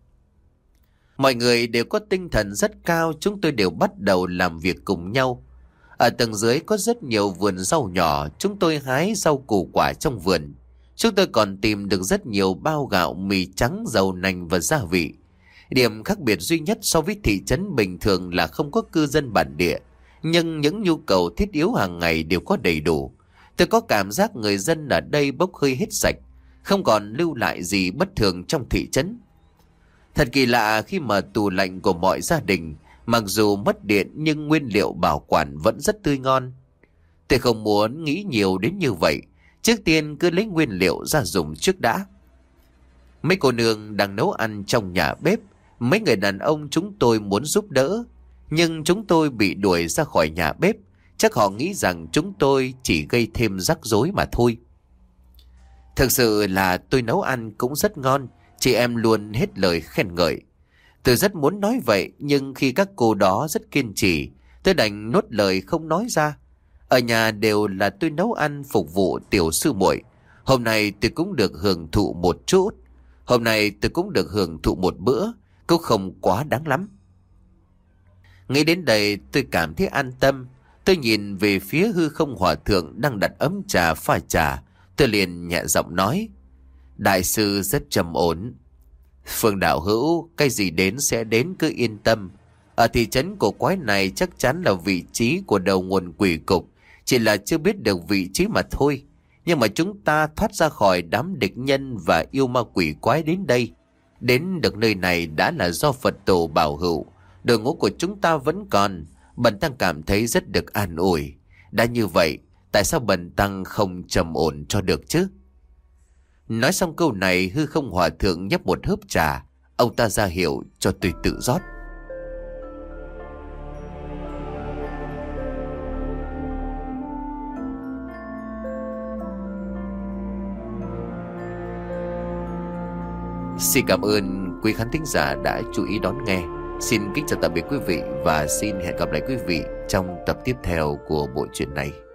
Speaker 1: Mọi người đều có tinh thần rất cao, chúng tôi đều bắt đầu làm việc cùng nhau. Ở tầng dưới có rất nhiều vườn rau nhỏ, chúng tôi hái rau củ quả trong vườn. Chúng tôi còn tìm được rất nhiều bao gạo, mì trắng, dầu nành và gia vị. Điểm khác biệt duy nhất so với thị trấn bình thường là không có cư dân bản địa, nhưng những nhu cầu thiết yếu hàng ngày đều có đầy đủ. Tôi có cảm giác người dân ở đây bốc hơi hết sạch, không còn lưu lại gì bất thường trong thị trấn. Thật kỳ lạ khi mà tủ lạnh của mọi gia đình, mặc dù mất điện nhưng nguyên liệu bảo quản vẫn rất tươi ngon. Tôi không muốn nghĩ nhiều đến như vậy, trước tiên cứ lấy nguyên liệu ra dùng trước đã. Mấy cô nương đang nấu ăn trong nhà bếp, mấy người đàn ông chúng tôi muốn giúp đỡ, nhưng chúng tôi bị đuổi ra khỏi nhà bếp. Chắc họ nghĩ rằng chúng tôi chỉ gây thêm rắc rối mà thôi. Thực sự là tôi nấu ăn cũng rất ngon, chị em luôn hết lời khen ngợi. Tôi rất muốn nói vậy, nhưng khi các cô đó rất kiên trì, tôi đành nuốt lời không nói ra. Ở nhà đều là tôi nấu ăn phục vụ tiểu sư muội. Hôm nay tôi cũng được hưởng thụ một chút. Hôm nay tôi cũng được hưởng thụ một bữa, cũng không quá đáng lắm. Nghĩ đến đây tôi cảm thấy an tâm. Tôi nhìn về phía hư không hòa thượng đang đặt ấm trà pha trà. Tôi liền nhẹ giọng nói: đại sư rất trầm ổn. Phương đạo hữu, cái gì đến sẽ đến, cứ yên tâm. Ở thị trấn cổ quái này chắc chắn là vị trí của đầu nguồn quỷ cục, chỉ là chưa biết được vị trí mà thôi. Nhưng mà chúng ta thoát ra khỏi đám địch nhân và yêu ma quỷ quái đến đây. Đến được nơi này đã là do Phật tổ bảo hữu. Đội ngũ của chúng ta vẫn còn. Bần tăng cảm thấy rất được an ủi. Đã như vậy, tại sao bần tăng không trầm ổn cho được chứ? Nói xong câu này, hư không hòa thượng nhấp một hớp trà. Ông ta ra hiệu cho tôi tự rót. Xin cảm ơn quý khán thính giả đã chú ý đón nghe. Xin kính chào tạm biệt quý vị và xin hẹn gặp lại quý vị trong tập tiếp theo của bộ truyện này.